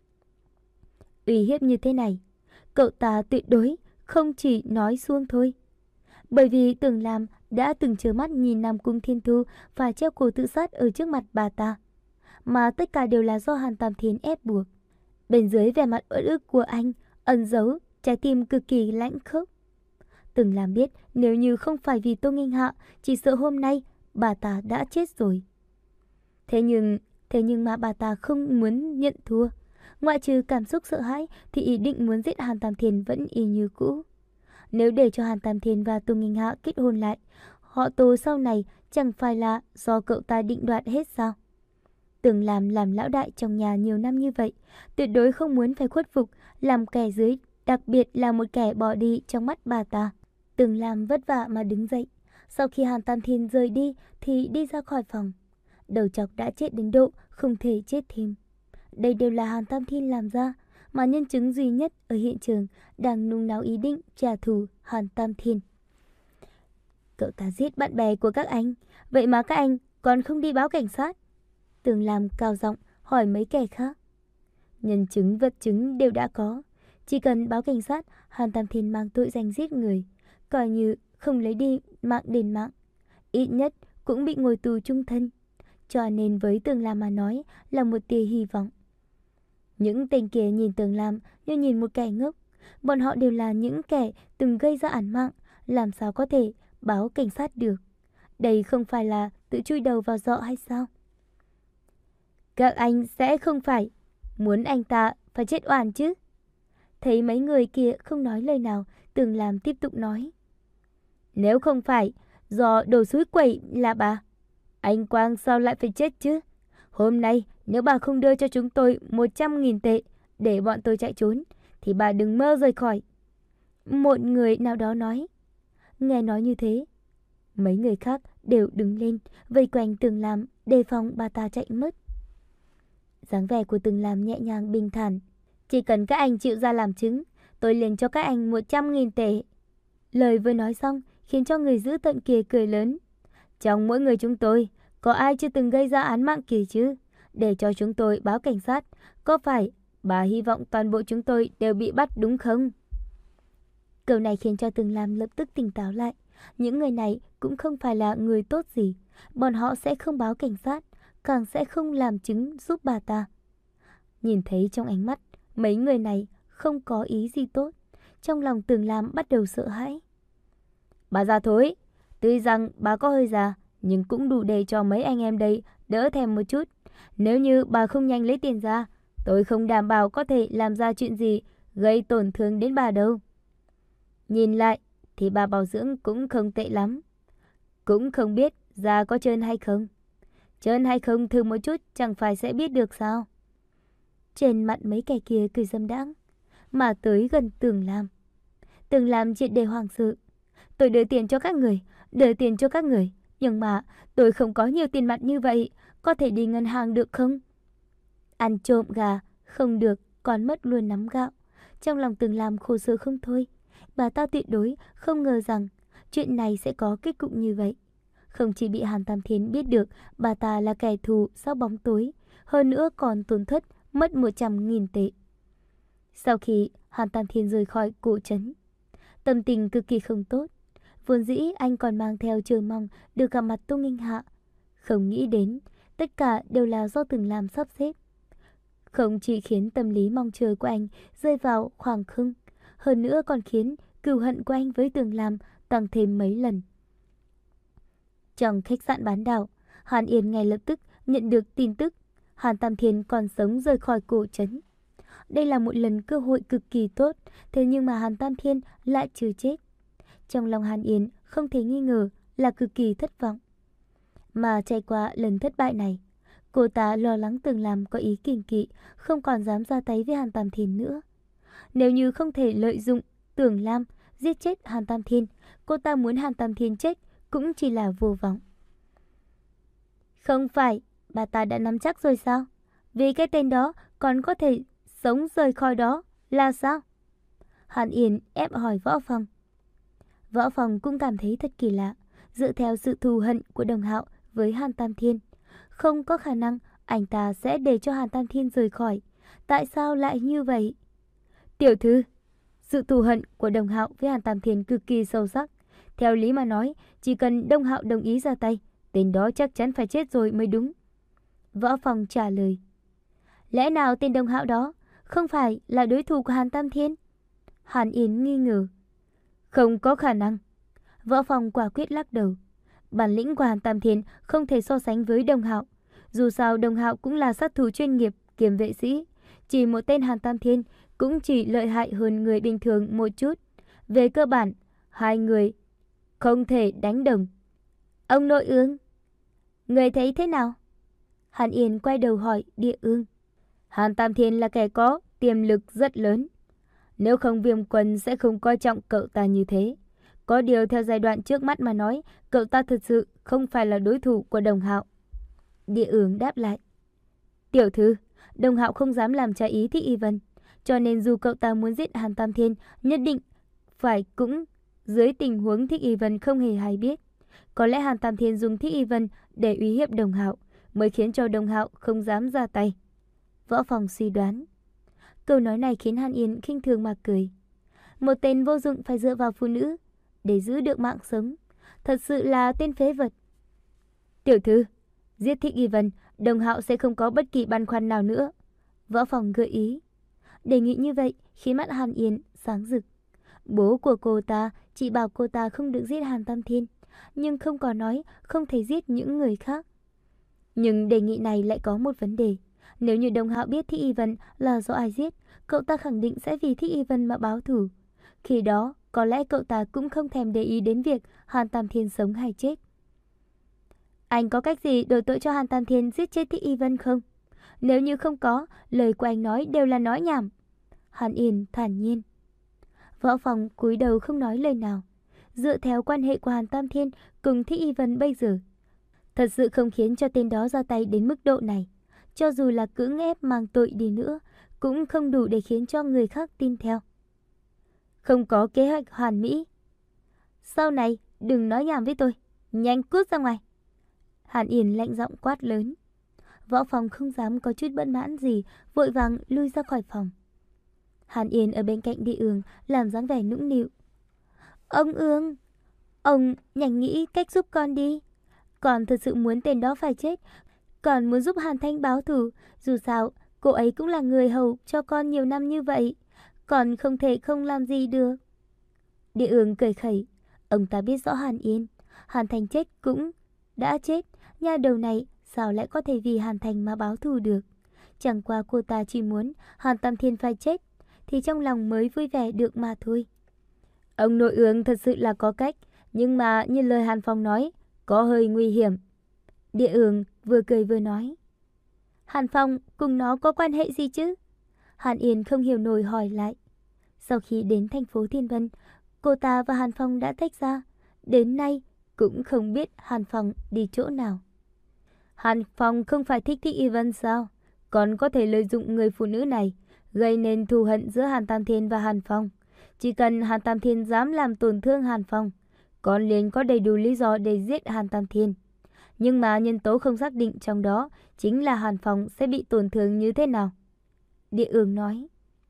Uy hiếp như thế này, cậu ta tuyệt đối không chỉ nói suông thôi. Bởi vì Tưởng Lam đã từng trơ mắt nhìn Nam Cung Thiên Thu phải treo cổ tự sát ở trước mặt bà ta. Mà tất cả đều là do Hàn Tam Thiên ép buộc. Bên dưới vẻ mặt uất ức của anh ẩn giấu trái tim cực kỳ lãnh khốc. Tưởng Lam biết nếu như không phải vì Tô Nghênh Hạ, chỉ sợ hôm nay bà ta đã chết rồi. Thế nhưng, thế nhưng mà bà ta không muốn nhận thua. Ngoại trừ cảm xúc sợ hãi thì ý định muốn giết Hàn Tam Thiên vẫn y như cũ. Nếu để cho Hàn Tam Thiên và Tô Nghênh Hạ kết hôn lại, họ Tô sau này chẳng phải là do cậu ta định đoạt hết sao? Tưởng Lam làm lão đại trong nhà nhiều năm như vậy, tuyệt đối không muốn phải khuất phục, làm kẻ dưới, đặc biệt là một kẻ bỏ đi trong mắt bà ta. Tưởng Lam vất vả mà đứng dậy. Sau khi Hàn Tam Thiên rời đi thì đi ra khỏi phòng. Đầu chọc đã chết đến độ không thể chết thêm. Đây đều là Hàn Tam Thiên làm ra, mà nhân chứng duy nhất ở hiện trường đang nung náo ý định trả thù Hàn Tam Thiên. Cậu ta giết bạn bè của các anh, vậy mà các anh còn không đi báo cảnh sát? Tưởng Lam cao giọng hỏi mấy kẻ khác. Nhân chứng vật chứng đều đã có, chỉ cần báo cảnh sát, Hàn Tam Thiên mang tội danh giết người, coi như không lấy đi mạng đền mạng, ít nhất cũng bị ngồi tù chung thân. Cho nên với Tưởng Lam mà nói là một tia hy vọng. Những tên kia nhìn Tưởng Lam như nhìn một kẻ ngốc. Bọn họ đều là những kẻ từng gây ra án mạng, làm sao có thể báo cảnh sát được? Đây không phải là tự chui đầu vào giọ hay sao? Các anh sẽ không phải muốn anh ta phải chết oan chứ? Thấy mấy người kia không nói lời nào, Tưởng Lam tiếp tục nói. Nếu không phải do đồ suối quẩy là bà, anh Quang sao lại phải chết chứ? Hôm nay nếu bà không đưa cho chúng tôi một trăm nghìn tệ để bọn tôi chạy trốn, thì bà đừng mơ rời khỏi. Một người nào đó nói. Nghe nói như thế, mấy người khác đều đứng lên, vây quanh Tưởng Lam đề phòng bà ta chạy mất. Dáng vẻ của Tưởng Lam nhẹ nhàng bình thản. Chỉ cần các anh chịu ra làm chứng, tôi liền cho các anh một trăm nghìn tệ. Lời vừa nói xong khiến cho người giữ tận kia cười lớn. Trong mỗi người chúng tôi, có ai chưa từng gây ra án mạng kỳ chứ? Để cho chúng tôi báo cảnh sát, có phải bà hy vọng toàn bộ chúng tôi đều bị bắt đúng không? Câu này khiến cho Tưởng Lam lập tức tỉnh táo lại. Những người này cũng không phải là người tốt gì. Bọn họ sẽ không báo cảnh sát, càng sẽ không làm chứng giúp bà ta. Nhìn thấy trong ánh mắt, mấy người này không có ý gì tốt. Trong lòng Tưởng Lam bắt đầu sợ hãi. Bà già thối, tuy rằng bà có hơi già, nhưng cũng đủ để cho mấy anh em đây đỡ thèm một chút. Nếu như bà không nhanh lấy tiền ra, tôi không đảm bảo có thể làm ra chuyện gì gây tổn thương đến bà đâu. Nhìn lại thì bà bảo dưỡng cũng không tệ lắm. Cũng không biết da có trơn hay không. Trơn hay không thử một chút chẳng phải sẽ biết được sao? Trên mặt mấy kẻ kia cười dâm đãng, mà tới gần Tưởng Lam. Tưởng Lam triệt để hoảng sợ. Tôi đưa tiền cho các người, đưa tiền cho các người, nhưng mà tôi không có nhiều tiền mặt như vậy, có thể đi ngân hàng được không? Ăn trộm gà không được, còn mất luôn nắm gạo. Trong lòng Tưởng Lam khổ sở không thôi. Bà ta tuyệt đối không ngờ rằng chuyện này sẽ có kết cục như vậy. Không chỉ bị Hàn Tam Thiên biết được bà ta là kẻ thù sau bóng tối, hơn nữa còn tổn thất mất một trăm nghìn tệ. Sau khi Hàn Tam Thiên rời khỏi cổ trấn, tâm tình cực kỳ không tốt. Vốn dĩ anh còn mang theo chờ mong được gặp mặt Tô Nghênh Hạ. Không nghĩ đến, tất cả đều là do Tưởng Lam sắp xếp. không chỉ khiến tâm lý mong chờ của anh rơi vào khoảng không, hơn nữa còn khiến cừu hận của anh với Tường Lam tăng thêm mấy lần. Trong khách sạn bán đảo, Hàn Yên ngay lập tức nhận được tin tức Hàn Tam Thiên còn sống rời khỏi cổ trấn. Đây là một lần cơ hội cực kỳ tốt, thế nhưng mà Hàn Tam Thiên lại chưa chết. Trong lòng Hàn Yên không thể nghi ngờ là cực kỳ thất vọng. Mà trải qua lần thất bại này, cô ta lo lắng Tường Lam có ý kiêng kỵ, không còn dám ra tay với Hàn Tam Thiên nữa. Nếu như không thể lợi dụng Tường Lam giết chết Hàn Tam Thiên, cô ta muốn Hàn Tam Thiên chết cũng chỉ là vô vọng. Không phải bà ta đã nắm chắc rồi sao? Vì cái tên đó còn có thể sống rời khỏi đó là sao? Hàn Yên ép hỏi Võ Phong. Võ Phong cũng cảm thấy thật kỳ lạ. Dựa theo sự thù hận của Đồng Hạo với Hàn Tam Thiên, không có khả năng anh ta sẽ để cho Hàn Tam Thiên rời khỏi. Tại sao lại như vậy? Tiểu thư, sự thù hận của Đồng Hạo với Hàn Tam Thiên cực kỳ sâu sắc. Theo lý mà nói, chỉ cần Đồng Hạo đồng ý ra tay, tên đó chắc chắn phải chết rồi mới đúng. Võ Phong trả lời. Lẽ nào tên Đồng Hạo đó không phải là đối thủ của Hàn Tam Thiên? Hàn Yên nghi ngờ. Không có khả năng. Võ Phong quả quyết lắc đầu. Bản lĩnh của Hàn Tam Thiên không thể so sánh với Đồng Hạo. Dù sao Đồng Hạo cũng là sát thủ chuyên nghiệp kiêm vệ sĩ. Chỉ một tên Hàn Tam Thiên cũng chỉ lợi hại hơn người bình thường một chút. Về cơ bản, hai người không thể đánh đồng. Ông Nội Ương, người thấy thế nào? Hàn Yên quay đầu hỏi Địa Ương. Hàn Tam Thiên là kẻ có tiềm lực rất lớn. Nếu không Viêm Quân sẽ không coi trọng cậu ta như thế. Có điều theo giai đoạn trước mắt mà nói, cậu ta thật sự không phải là đối thủ của Đồng Hạo. Địa Ương đáp lại. Tiểu thư, Đồng Hạo không dám làm trái ý Thích Y Vân, cho nên dù cậu ta muốn giết Hàn Tam Thiên, nhất định phải cũng dưới tình huống Thích Y Vân không hề hay biết. Có lẽ Hàn Tam Thiên dùng Thích Y Vân để uy hiếp Đồng Hạo, mới khiến cho Đồng Hạo không dám ra tay. Võ Phong suy đoán. Câu nói này khiến Hàn Yên khinh thường mà cười. Một tên vô dụng phải dựa vào phụ nữ để giữ được mạng sống, thật sự là tên phế vật. Tiểu thư, giết Thích Y Vân, Đồng Hạo sẽ không có bất kỳ băn khoăn nào nữa. Võ Phong gợi ý. Đề nghị như vậy khiến mắt Hàn Yên sáng rực. Bố của cô ta chỉ bảo cô ta không được giết Hàn Tam Thiên, nhưng không có nói không thể giết những người khác. Nhưng đề nghị này lại có một vấn đề. Nếu như Đồng Hạo biết Thích Y Vân là do ai giết, cậu ta khẳng định sẽ vì Thích Y Vân mà báo thù. Khi đó, có lẽ cậu ta cũng không thèm để ý đến việc Hàn Tam Thiên sống hay chết. Anh có cách gì đổ tội cho Hàn Tam Thiên giết chết Thích Y Vân không? Nếu như không có, lời của anh nói đều là nói nhảm. Hàn Yên thản nhiên. Võ Phong cúi đầu không nói lời nào. Dựa theo quan hệ của Hàn Tam Thiên cùng Thích Y Vân bây giờ, thật sự không khiến cho tên đó ra tay đến mức độ này. Cho dù là cưỡng ép mang tội đi nữa, cũng không đủ để khiến cho người khác tin theo. Không có kế hoạch hoàn mỹ. Sau này đừng nói nhảm với tôi, nhanh cút ra ngoài. Hàn Yên lạnh giọng quát lớn. Võ Phong không dám có chút bất mãn gì, vội vàng lui ra khỏi phòng. Hàn Yên ở bên cạnh Địa Ương làm dáng vẻ nũng nịu. Ông Ương, ông nhanh nghĩ cách giúp con đi. Con thật sự muốn tên đó phải chết, còn muốn giúp Hàn Thanh báo thù. Dù sao, cô ấy cũng là người hầu cho con nhiều năm như vậy, còn không thể không làm gì được. Địa Ương cười khẩy. Ông ta biết rõ Hàn Yên, Hàn Thanh chết cũng đã chết, nha đầu này sao lại có thể vì Hàn Thanh mà báo thù được. Chẳng qua cô ta chỉ muốn Hàn Tam Thiên phải chết, thì trong lòng mới vui vẻ được mà thôi. Ông nội Ương thật sự là có cách, nhưng mà như lời Hàn Phong nói, có hơi nguy hiểm. Địa Ương vừa cười vừa nói. Hàn Phong cùng nó có quan hệ gì chứ? Hàn Yên không hiểu nổi hỏi lại. Sau khi đến thành phố Thiên Vân, cô ta và Hàn Phong đã tách ra. Đến nay cũng không biết Hàn Phong đi chỗ nào. Hàn Phong không phải thích Thích Y Vân sao? Còn có thể lợi dụng người phụ nữ này gây nên thù hận giữa Hàn Tam Thiên và Hàn Phong. Chỉ cần Hàn Tam Thiên dám làm tổn thương Hàn Phong, con liền có đầy đủ lý do để giết Hàn Tam Thiên. Nhưng mà nhân tố không xác định trong đó chính là Hàn Phong sẽ bị tổn thương như thế nào. Địa Ương nói.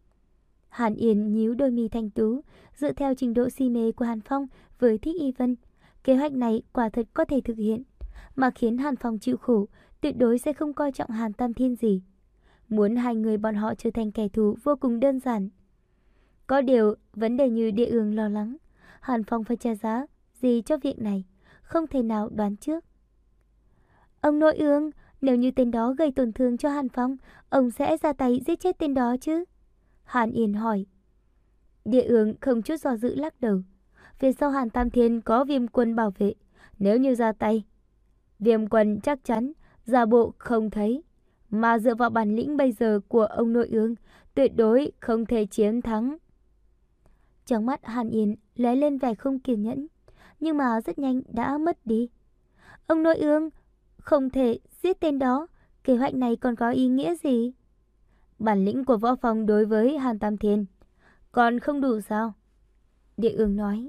Hàn Yên nhíu đôi mi thanh tú. Dựa theo trình độ si mê của Hàn Phong với Thích Y Vân, kế hoạch này quả thật có thể thực hiện, mà khiến Hàn Phong chịu khổ, tuyệt đối sẽ không coi trọng Hàn Tam Thiên gì. muốn hai người bọn họ trở thành kẻ thù vô cùng đơn giản. Có điều, vấn đề như Địa Ương lo lắng, Hàn Phong phải trả giá gì cho việc này, không thể nào đoán trước. Ông nội Ương, nếu như tên đó gây tổn thương cho Hàn Phong, ông sẽ ra tay giết chết tên đó chứ? Hàn Yên hỏi. Địa Ương không chút do dự lắc đầu. Phía sau Hàn Tam Thiên có Viêm Quân bảo vệ, nếu như ra tay, Viêm Quân chắc chắn giả bộ không thấy, mà dựa vào bản lĩnh bây giờ của ông nội Ương, tuyệt đối không thể chiến thắng. Trong mắt Hàn Yên lóe lên vẻ không kiên nhẫn, nhưng mà rất nhanh đã mất đi. Ông nội Ương không thể giết tên đó, kế hoạch này còn có ý nghĩa gì? Bản lĩnh của Võ Phong đối với Hàn Tam Thiên còn không đủ sao? Địa Ương nói.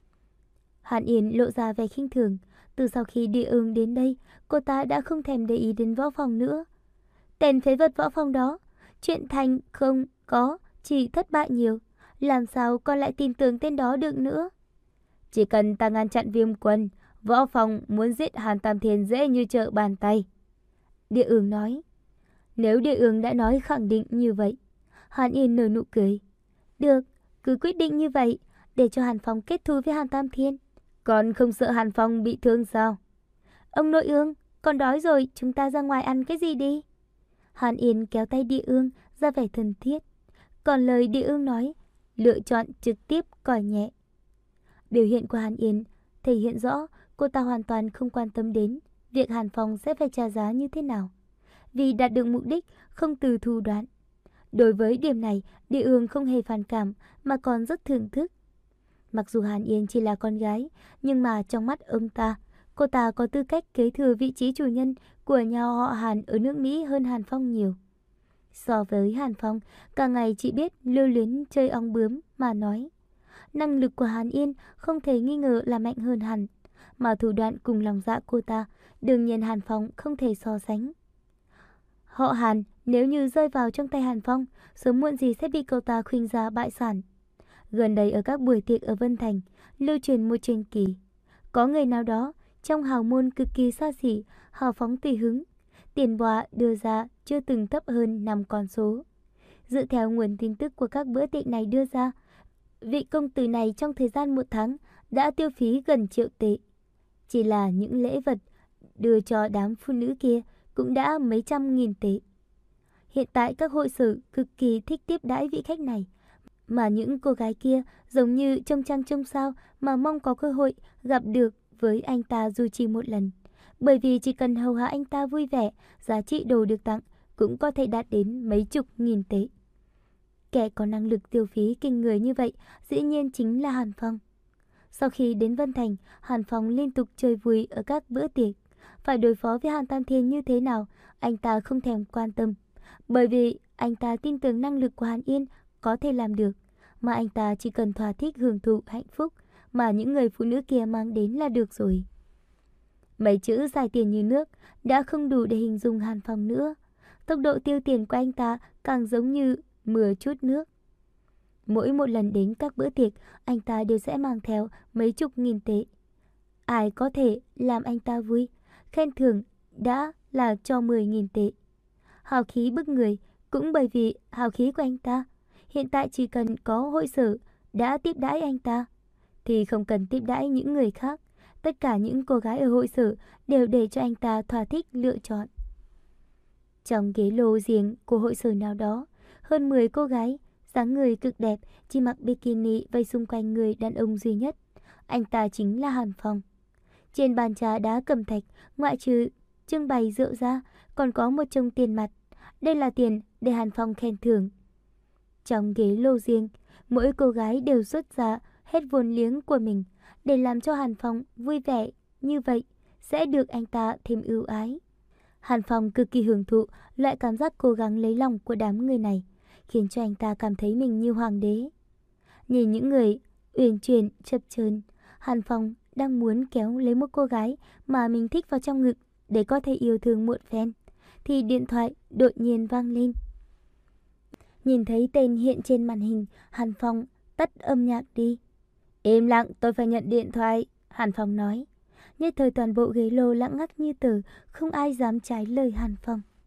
Hàn Yên lộ ra vẻ khinh thường. Từ sau khi Địa Ương đến đây, cô ta đã không thèm để ý đến Võ Phong nữa. Tên phế vật Võ Phong đó, chuyện thành không có, chỉ thất bại nhiều, làm sao con lại tin tưởng tên đó được nữa? Chỉ cần ta ngăn chặn Viêm Quân, Võ Phong muốn giết Hàn Tam Thiên dễ như trở bàn tay. Địa Ương nói. Nếu Địa Ương đã nói khẳng định như vậy, Hàn Yên nở nụ cười. Được, cứ quyết định như vậy, để cho Hàn Phong kết thù với Hàn Tam Thiên. Còn không sợ Hàn Phong bị thương sao? Ông nội Ương, con đói rồi, chúng ta ra ngoài ăn cái gì đi? Hàn Yên kéo tay Địa Ương ra vẻ thân thiết. Còn lời Địa Ương nói, lựa chọn trực tiếp còi nhẹ. Biểu hiện của Hàn Yên thể hiện rõ cô ta hoàn toàn không quan tâm đến việc Hàn Phong sẽ phải trả giá như thế nào. Vì đạt được mục đích không từ thủ đoạn. Đối với điểm này, Địa Ương không hề phản cảm mà còn rất thưởng thức. Mặc dù Hàn Yên chỉ là con gái, nhưng mà trong mắt ông ta, cô ta có tư cách kế thừa vị trí chủ nhân của nhà họ Hàn ở nước Mỹ hơn Hàn Phong nhiều. So với Hàn Phong, cả ngày chỉ biết lưu luyến chơi ong bướm mà nói. Năng lực của Hàn Yên không thể nghi ngờ là mạnh hơn hẳn, mà thủ đoạn cùng lòng dạ cô ta, đương nhiên Hàn Phong không thể so sánh. Họ Hàn nếu như rơi vào trong tay Hàn Phong, sớm muộn gì sẽ bị cậu ta khuynh ra bại sản. Gần đây ở các buổi tiệc ở Vân Thành, lưu truyền một truyền kỳ. Có người nào đó trong hào môn cực kỳ xa xỉ, hào phóng tùy hứng, tiền bòa đưa ra chưa từng thấp hơn năm con số. Dựa theo nguồn tin tức của các bữa tiệc này đưa ra, vị công tử này trong thời gian một tháng đã tiêu phí gần triệu tệ. Chỉ là những lễ vật đưa cho đám phụ nữ kia cũng đã mấy trăm nghìn tệ. Hiện tại các hội sở cực kỳ thích tiếp đãi vị khách này, mà những cô gái kia giống như trông trăng trông sao mà mong có cơ hội gặp được với anh ta dù chỉ một lần. Bởi vì chỉ cần hầu hạ anh ta vui vẻ, giá trị đồ được tặng cũng có thể đạt đến mấy chục nghìn tệ. Kẻ có năng lực tiêu phí kinh người như vậy dĩ nhiên chính là Hàn Phong. Sau khi đến Vân Thành, Hàn Phong liên tục chơi vui ở các bữa tiệc. Phải đối phó với Hàn Tam Thiên như thế nào, anh ta không thèm quan tâm. Bởi vì anh ta tin tưởng năng lực của Hàn Yên có thể làm được, mà anh ta chỉ cần thỏa thích hưởng thụ hạnh phúc mà những người phụ nữ kia mang đến là được rồi. Mấy chữ dài tiền như nước đã không đủ để hình dung Hàn Phong nữa. Tốc độ tiêu tiền của anh ta càng giống như mưa chút nước. Mỗi một lần đến các bữa tiệc, anh ta đều sẽ mang theo mấy chục nghìn tệ. Ai có thể làm anh ta vui, khen thưởng đã là cho mười nghìn tệ. Hào khí bức người cũng bởi vì hào khí của anh ta. Hiện tại chỉ cần có hội sở đã tiếp đãi anh ta, thì không cần tiếp đãi những người khác. Tất cả những cô gái ở hội sở đều để cho anh ta thỏa thích lựa chọn. Trong ghế lô riêng của hội sở nào đó, hơn mười cô gái, dáng người cực đẹp, chỉ mặc bikini vây xung quanh người đàn ông duy nhất. Anh ta chính là Hàn Phong. Trên bàn trà đá cẩm thạch, ngoại trừ trưng bày rượu ra, còn có một chồng tiền mặt. Đây là tiền để Hàn Phong khen thưởng. Trong ghế lô riêng, mỗi cô gái đều xuất ra hết vốn liếng của mình để làm cho Hàn Phong vui vẻ. Như vậy sẽ được anh ta thêm ưu ái. Hàn Phong cực kỳ hưởng thụ loại cảm giác cố gắng lấy lòng của đám người này, khiến cho anh ta cảm thấy mình như hoàng đế. Nhìn những người uyển chuyển chập chờn, Hàn Phong đang muốn kéo lấy một cô gái mà mình thích vào trong ngực để có thể yêu thương một phen, thì điện thoại đột nhiên vang lên. Nhìn thấy tên hiện trên màn hình, Hàn Phong tắt âm nhạc đi. Im lặng, tôi phải nhận điện thoại, Hàn Phong nói. Nhất thời toàn bộ ghế lô lặng ngắt như tờ, không ai dám trái lời Hàn Phong.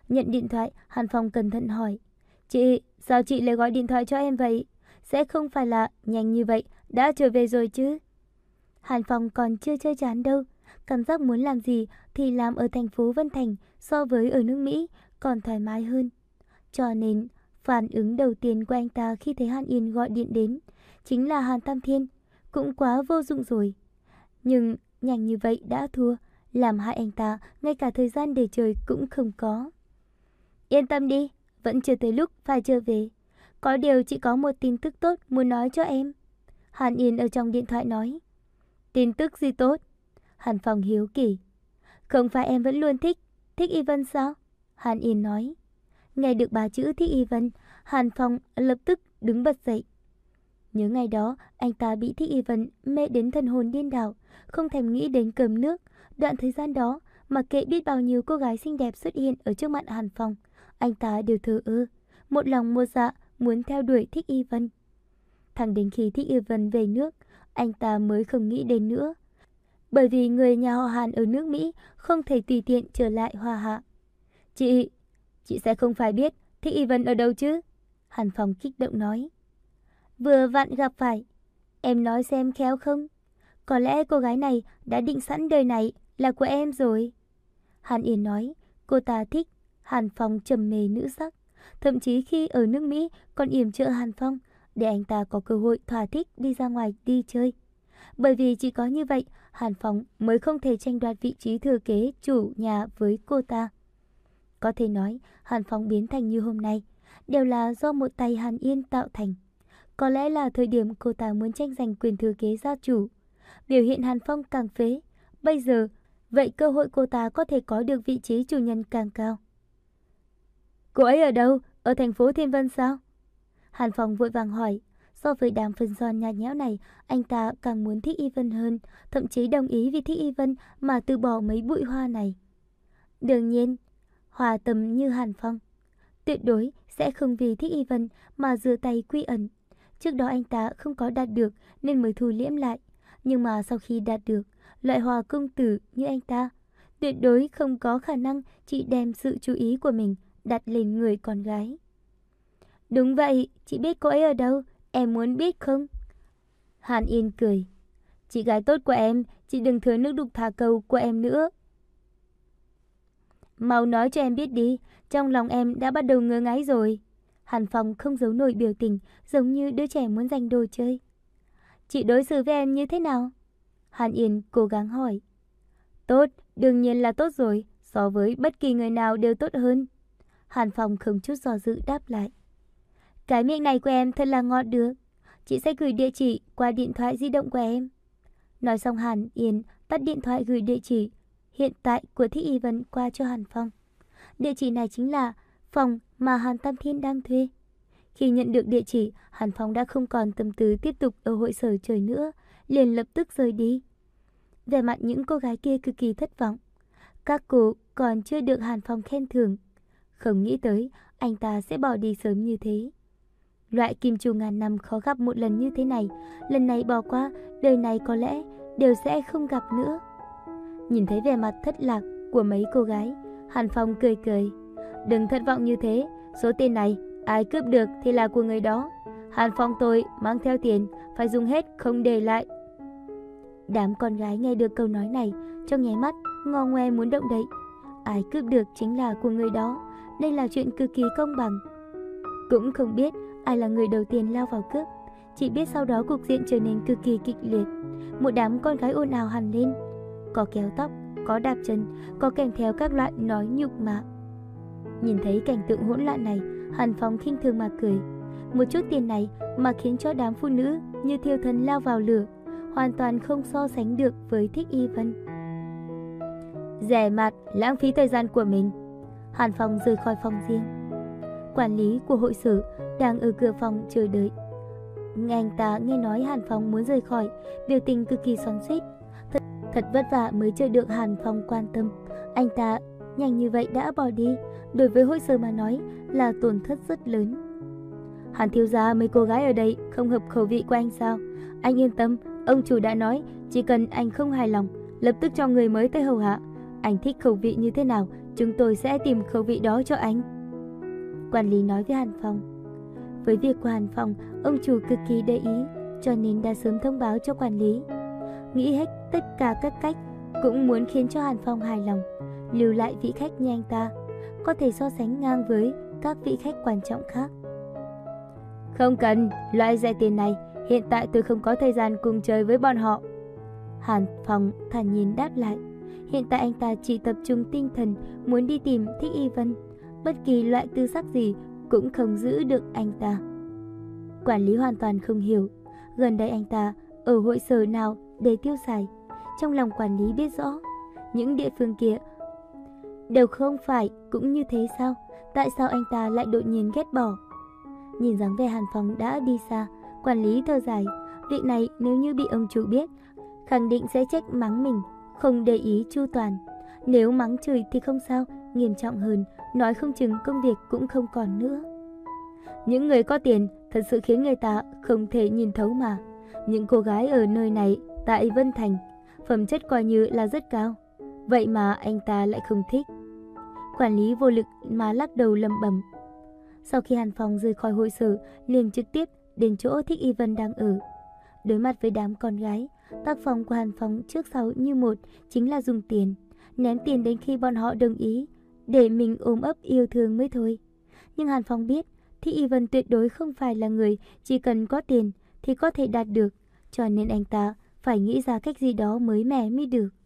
Nhận điện thoại, Hàn Phong cẩn thận hỏi. Chị, sao chị lại gọi điện thoại cho em vậy? Sẽ không phải là nhanh như vậy đã trở về rồi chứ? Hàn Phong còn chưa chơi chán đâu. Cảm giác muốn làm gì thì làm ở thành phố Vân Thành so với ở nước Mỹ còn thoải mái hơn. Cho nên, phản ứng đầu tiên của anh ta khi thấy Hàn Yên gọi điện đến chính là Hàn Tam Thiên. Cũng quá vô dụng rồi. Nhưng nhanh như vậy đã thua, làm hại anh ta ngay cả thời gian để chơi cũng không có. Yên tâm đi, vẫn chưa tới lúc phải trở về. Có điều chị có một tin tức tốt muốn nói cho em. Hàn Yên ở trong điện thoại nói. Tin tức gì tốt? Hàn Phong hiếu kỳ. Không phải em vẫn luôn thích, thích Y Vân sao? Hàn Yên nói. Nghe được ba chữ thích Y Vân, Hàn Phong lập tức đứng bật dậy. Nhớ ngày đó, anh ta bị thích Y Vân mê đến thần hồn điên đảo, không thèm nghĩ đến cơm nước. Đoạn thời gian đó, mặc kệ biết bao nhiêu cô gái xinh đẹp xuất hiện ở trước mặt Hàn Phong, anh ta đều thờ ơ, một lòng một dạ muốn theo đuổi thích Y Vân. Thẳng đến khi thích Y Vân về nước, anh ta mới không nghĩ đến nữa. Bởi vì người nhà họ Hàn ở nước Mỹ không thể tùy tiện trở lại Hoa Hạ. Chị, chị sẽ không phải biết thích Y Vân ở đâu chứ? Hàn Phong kích động nói. Vừa vặn gặp phải. Em nói xem khéo không? Có lẽ cô gái này đã định sẵn đời này là của em rồi. Hàn Yên nói, cô ta thích Hàn Phong trầm mê nữ sắc. Thậm chí khi ở nước Mỹ còn yểm trợ Hàn Phong để anh ta có cơ hội thỏa thích đi ra ngoài đi chơi. Bởi vì chỉ có như vậy, Hàn Phong mới không thể tranh đoạt vị trí thừa kế chủ nhà với cô ta. Có thể nói, Hàn Phong biến thành như hôm nay đều là do một tay Hàn Yên tạo thành. Có lẽ là thời điểm cô ta muốn tranh giành quyền thừa kế gia chủ. Biểu hiện Hàn Phong càng phế. Bây giờ, vậy cơ hội cô ta có thể có được vị trí chủ nhân càng cao. Cô ấy ở đâu? Ở thành phố Thiên Vân sao? Hàn Phong vội vàng hỏi. So với đám phân son nhạt nhẽo này, anh ta càng muốn thích Y Vân hơn, thậm chí đồng ý vì thích Y Vân mà từ bỏ mấy bụi hoa này. Đương nhiên, hòa tâm như Hàn Phong, tuyệt đối sẽ không vì thích Y Vân mà rửa tay quy ẩn. Trước đó anh ta không có đạt được nên mới thu liễm lại. Nhưng mà sau khi đạt được, loại hòa công tử như anh ta, tuyệt đối không có khả năng chỉ đem sự chú ý của mình đặt lên người con gái. Đúng vậy, chị biết cô ấy ở đâu, em muốn biết không? Hàn Yên cười. Chị gái tốt của em, chị đừng thừa nước đục thả câu của em nữa. Mau nói cho em biết đi, trong lòng em đã bắt đầu ngứa ngáy rồi. Hàn Phong không giấu nổi biểu tình, giống như đứa trẻ muốn giành đồ chơi. Chị đối xử với em như thế nào? Hàn Yên cố gắng hỏi. Tốt, đương nhiên là tốt rồi, so với bất kỳ người nào đều tốt hơn. Hàn Phong không chút do dự đáp lại. Cái miệng này của em thật là ngọt được. Chị sẽ gửi địa chỉ qua điện thoại di động của em. Nói xong Hàn Yên tắt điện thoại gửi địa chỉ hiện tại của Thích Y Vân qua cho Hàn Phong. Địa chỉ này chính là phòng mà Hàn Tam Thiên đang thuê. Khi nhận được địa chỉ, Hàn Phong đã không còn tâm tư tiếp tục ở hội sở chơi nữa, liền lập tức rời đi. Vẻ mặt những cô gái kia cực kỳ thất vọng. Các cô còn chưa được Hàn Phong khen thưởng. Không nghĩ tới anh ta sẽ bỏ đi sớm như thế. Loại kim chu ngàn năm khó gặp một lần như thế này, lần này bỏ qua, đời này có lẽ đều sẽ không gặp nữa. Nhìn thấy vẻ mặt thất lạc của mấy cô gái, Hàn Phong cười cười. Đừng thất vọng như thế, số tiền này ai cướp được thì là của người đó. Hàn Phong tôi mang theo tiền, phải dùng hết không để lại. Đám con gái nghe được câu nói này, trong nháy mắt ngò ngoe muốn động đậy. Ai cướp được chính là của người đó, đây là chuyện cực kỳ công bằng. Cũng không biết ai là người đầu tiên lao vào cướp, chỉ biết sau đó cục diện trở nên cực kỳ kịch liệt. Một đám con gái ồn ào hẳn lên, có kéo tóc, có đạp chân, có kèm theo các loại nói nhục mạ. Nhìn thấy cảnh tượng hỗn loạn này, Hàn Phong khinh thường mà cười. Một chút tiền này mà khiến cho đám phụ nữ như thiêu thân lao vào lửa, hoàn toàn không so sánh được với Thích Y Vân. Rẻ mạt, lãng phí thời gian của mình. Hàn Phong rời khỏi phòng riêng. Quản lý của hội sở đang ở cửa phòng chờ đợi. Nghe anh ta nghe nói Hàn Phong muốn rời khỏi, biểu tình cực kỳ xoắn xuýt. Thật, thật vất vả mới chờ được Hàn Phong quan tâm. Anh ta nhanh như vậy đã bỏ đi, đối với hội sở mà nói là tổn thất rất lớn. Hàn thiếu gia, mấy cô gái ở đây không hợp khẩu vị của anh sao? Anh yên tâm, ông chủ đã nói chỉ cần anh không hài lòng, lập tức cho người mới tới hầu hạ. Anh thích khẩu vị như thế nào chúng tôi sẽ tìm khẩu vị đó cho anh. Quản lý nói với Hàn Phong. Với việc của Hàn Phong, ông chủ cực kỳ để ý, cho nên đã sớm thông báo cho quản lý. Nghĩ hết tất cả các cách, cũng muốn khiến cho Hàn Phong hài lòng, lưu lại vị khách như anh ta, có thể so sánh ngang với các vị khách quan trọng khác. Không cần, loại rẻ tiền này, hiện tại tôi không có thời gian cùng chơi với bọn họ. Hàn Phong thản nhiên đáp lại. Hiện tại anh ta chỉ tập trung tinh thần muốn đi tìm Thích Y Vân, bất kỳ loại tư sắc gì cũng không giữ được anh ta. Quản lý hoàn toàn không hiểu, gần đây anh ta ở hội sở nào để tiêu xài. Trong lòng quản lý biết rõ, những địa phương kia đều không phải cũng như thế sao? Tại sao anh ta lại đột nhiên ghét bỏ? Nhìn dáng vẻ Hàn Phong đã đi xa, quản lý thở dài. Việc này nếu như bị ông chủ biết, khẳng định sẽ trách mắng mình, không để ý chu toàn. Nếu mắng chửi thì không sao, nghiêm trọng hơn, nói không chừng công việc cũng không còn nữa. Những người có tiền thật sự khiến người ta không thể nhìn thấu mà. Những cô gái ở nơi này tại Vân Thành, phẩm chất coi như là rất cao, vậy mà anh ta lại không thích. Quản lý vô lực mà lắc đầu lẩm bẩm. Sau khi Hàn Phong rời khỏi hội sở, liền trực tiếp đến chỗ Thích Y Vân đang ở. Đối mặt với đám con gái, tác phong của Hàn Phong trước sau như một, chính là dùng tiền, ném tiền đến khi bọn họ đồng ý, để mình ôm ấp yêu thương mới thôi. Nhưng Hàn Phong biết, Thích Y Vân tuyệt đối không phải là người chỉ cần có tiền thì có thể đạt được, cho nên anh ta phải nghĩ ra cách gì đó mới mẻ mới được.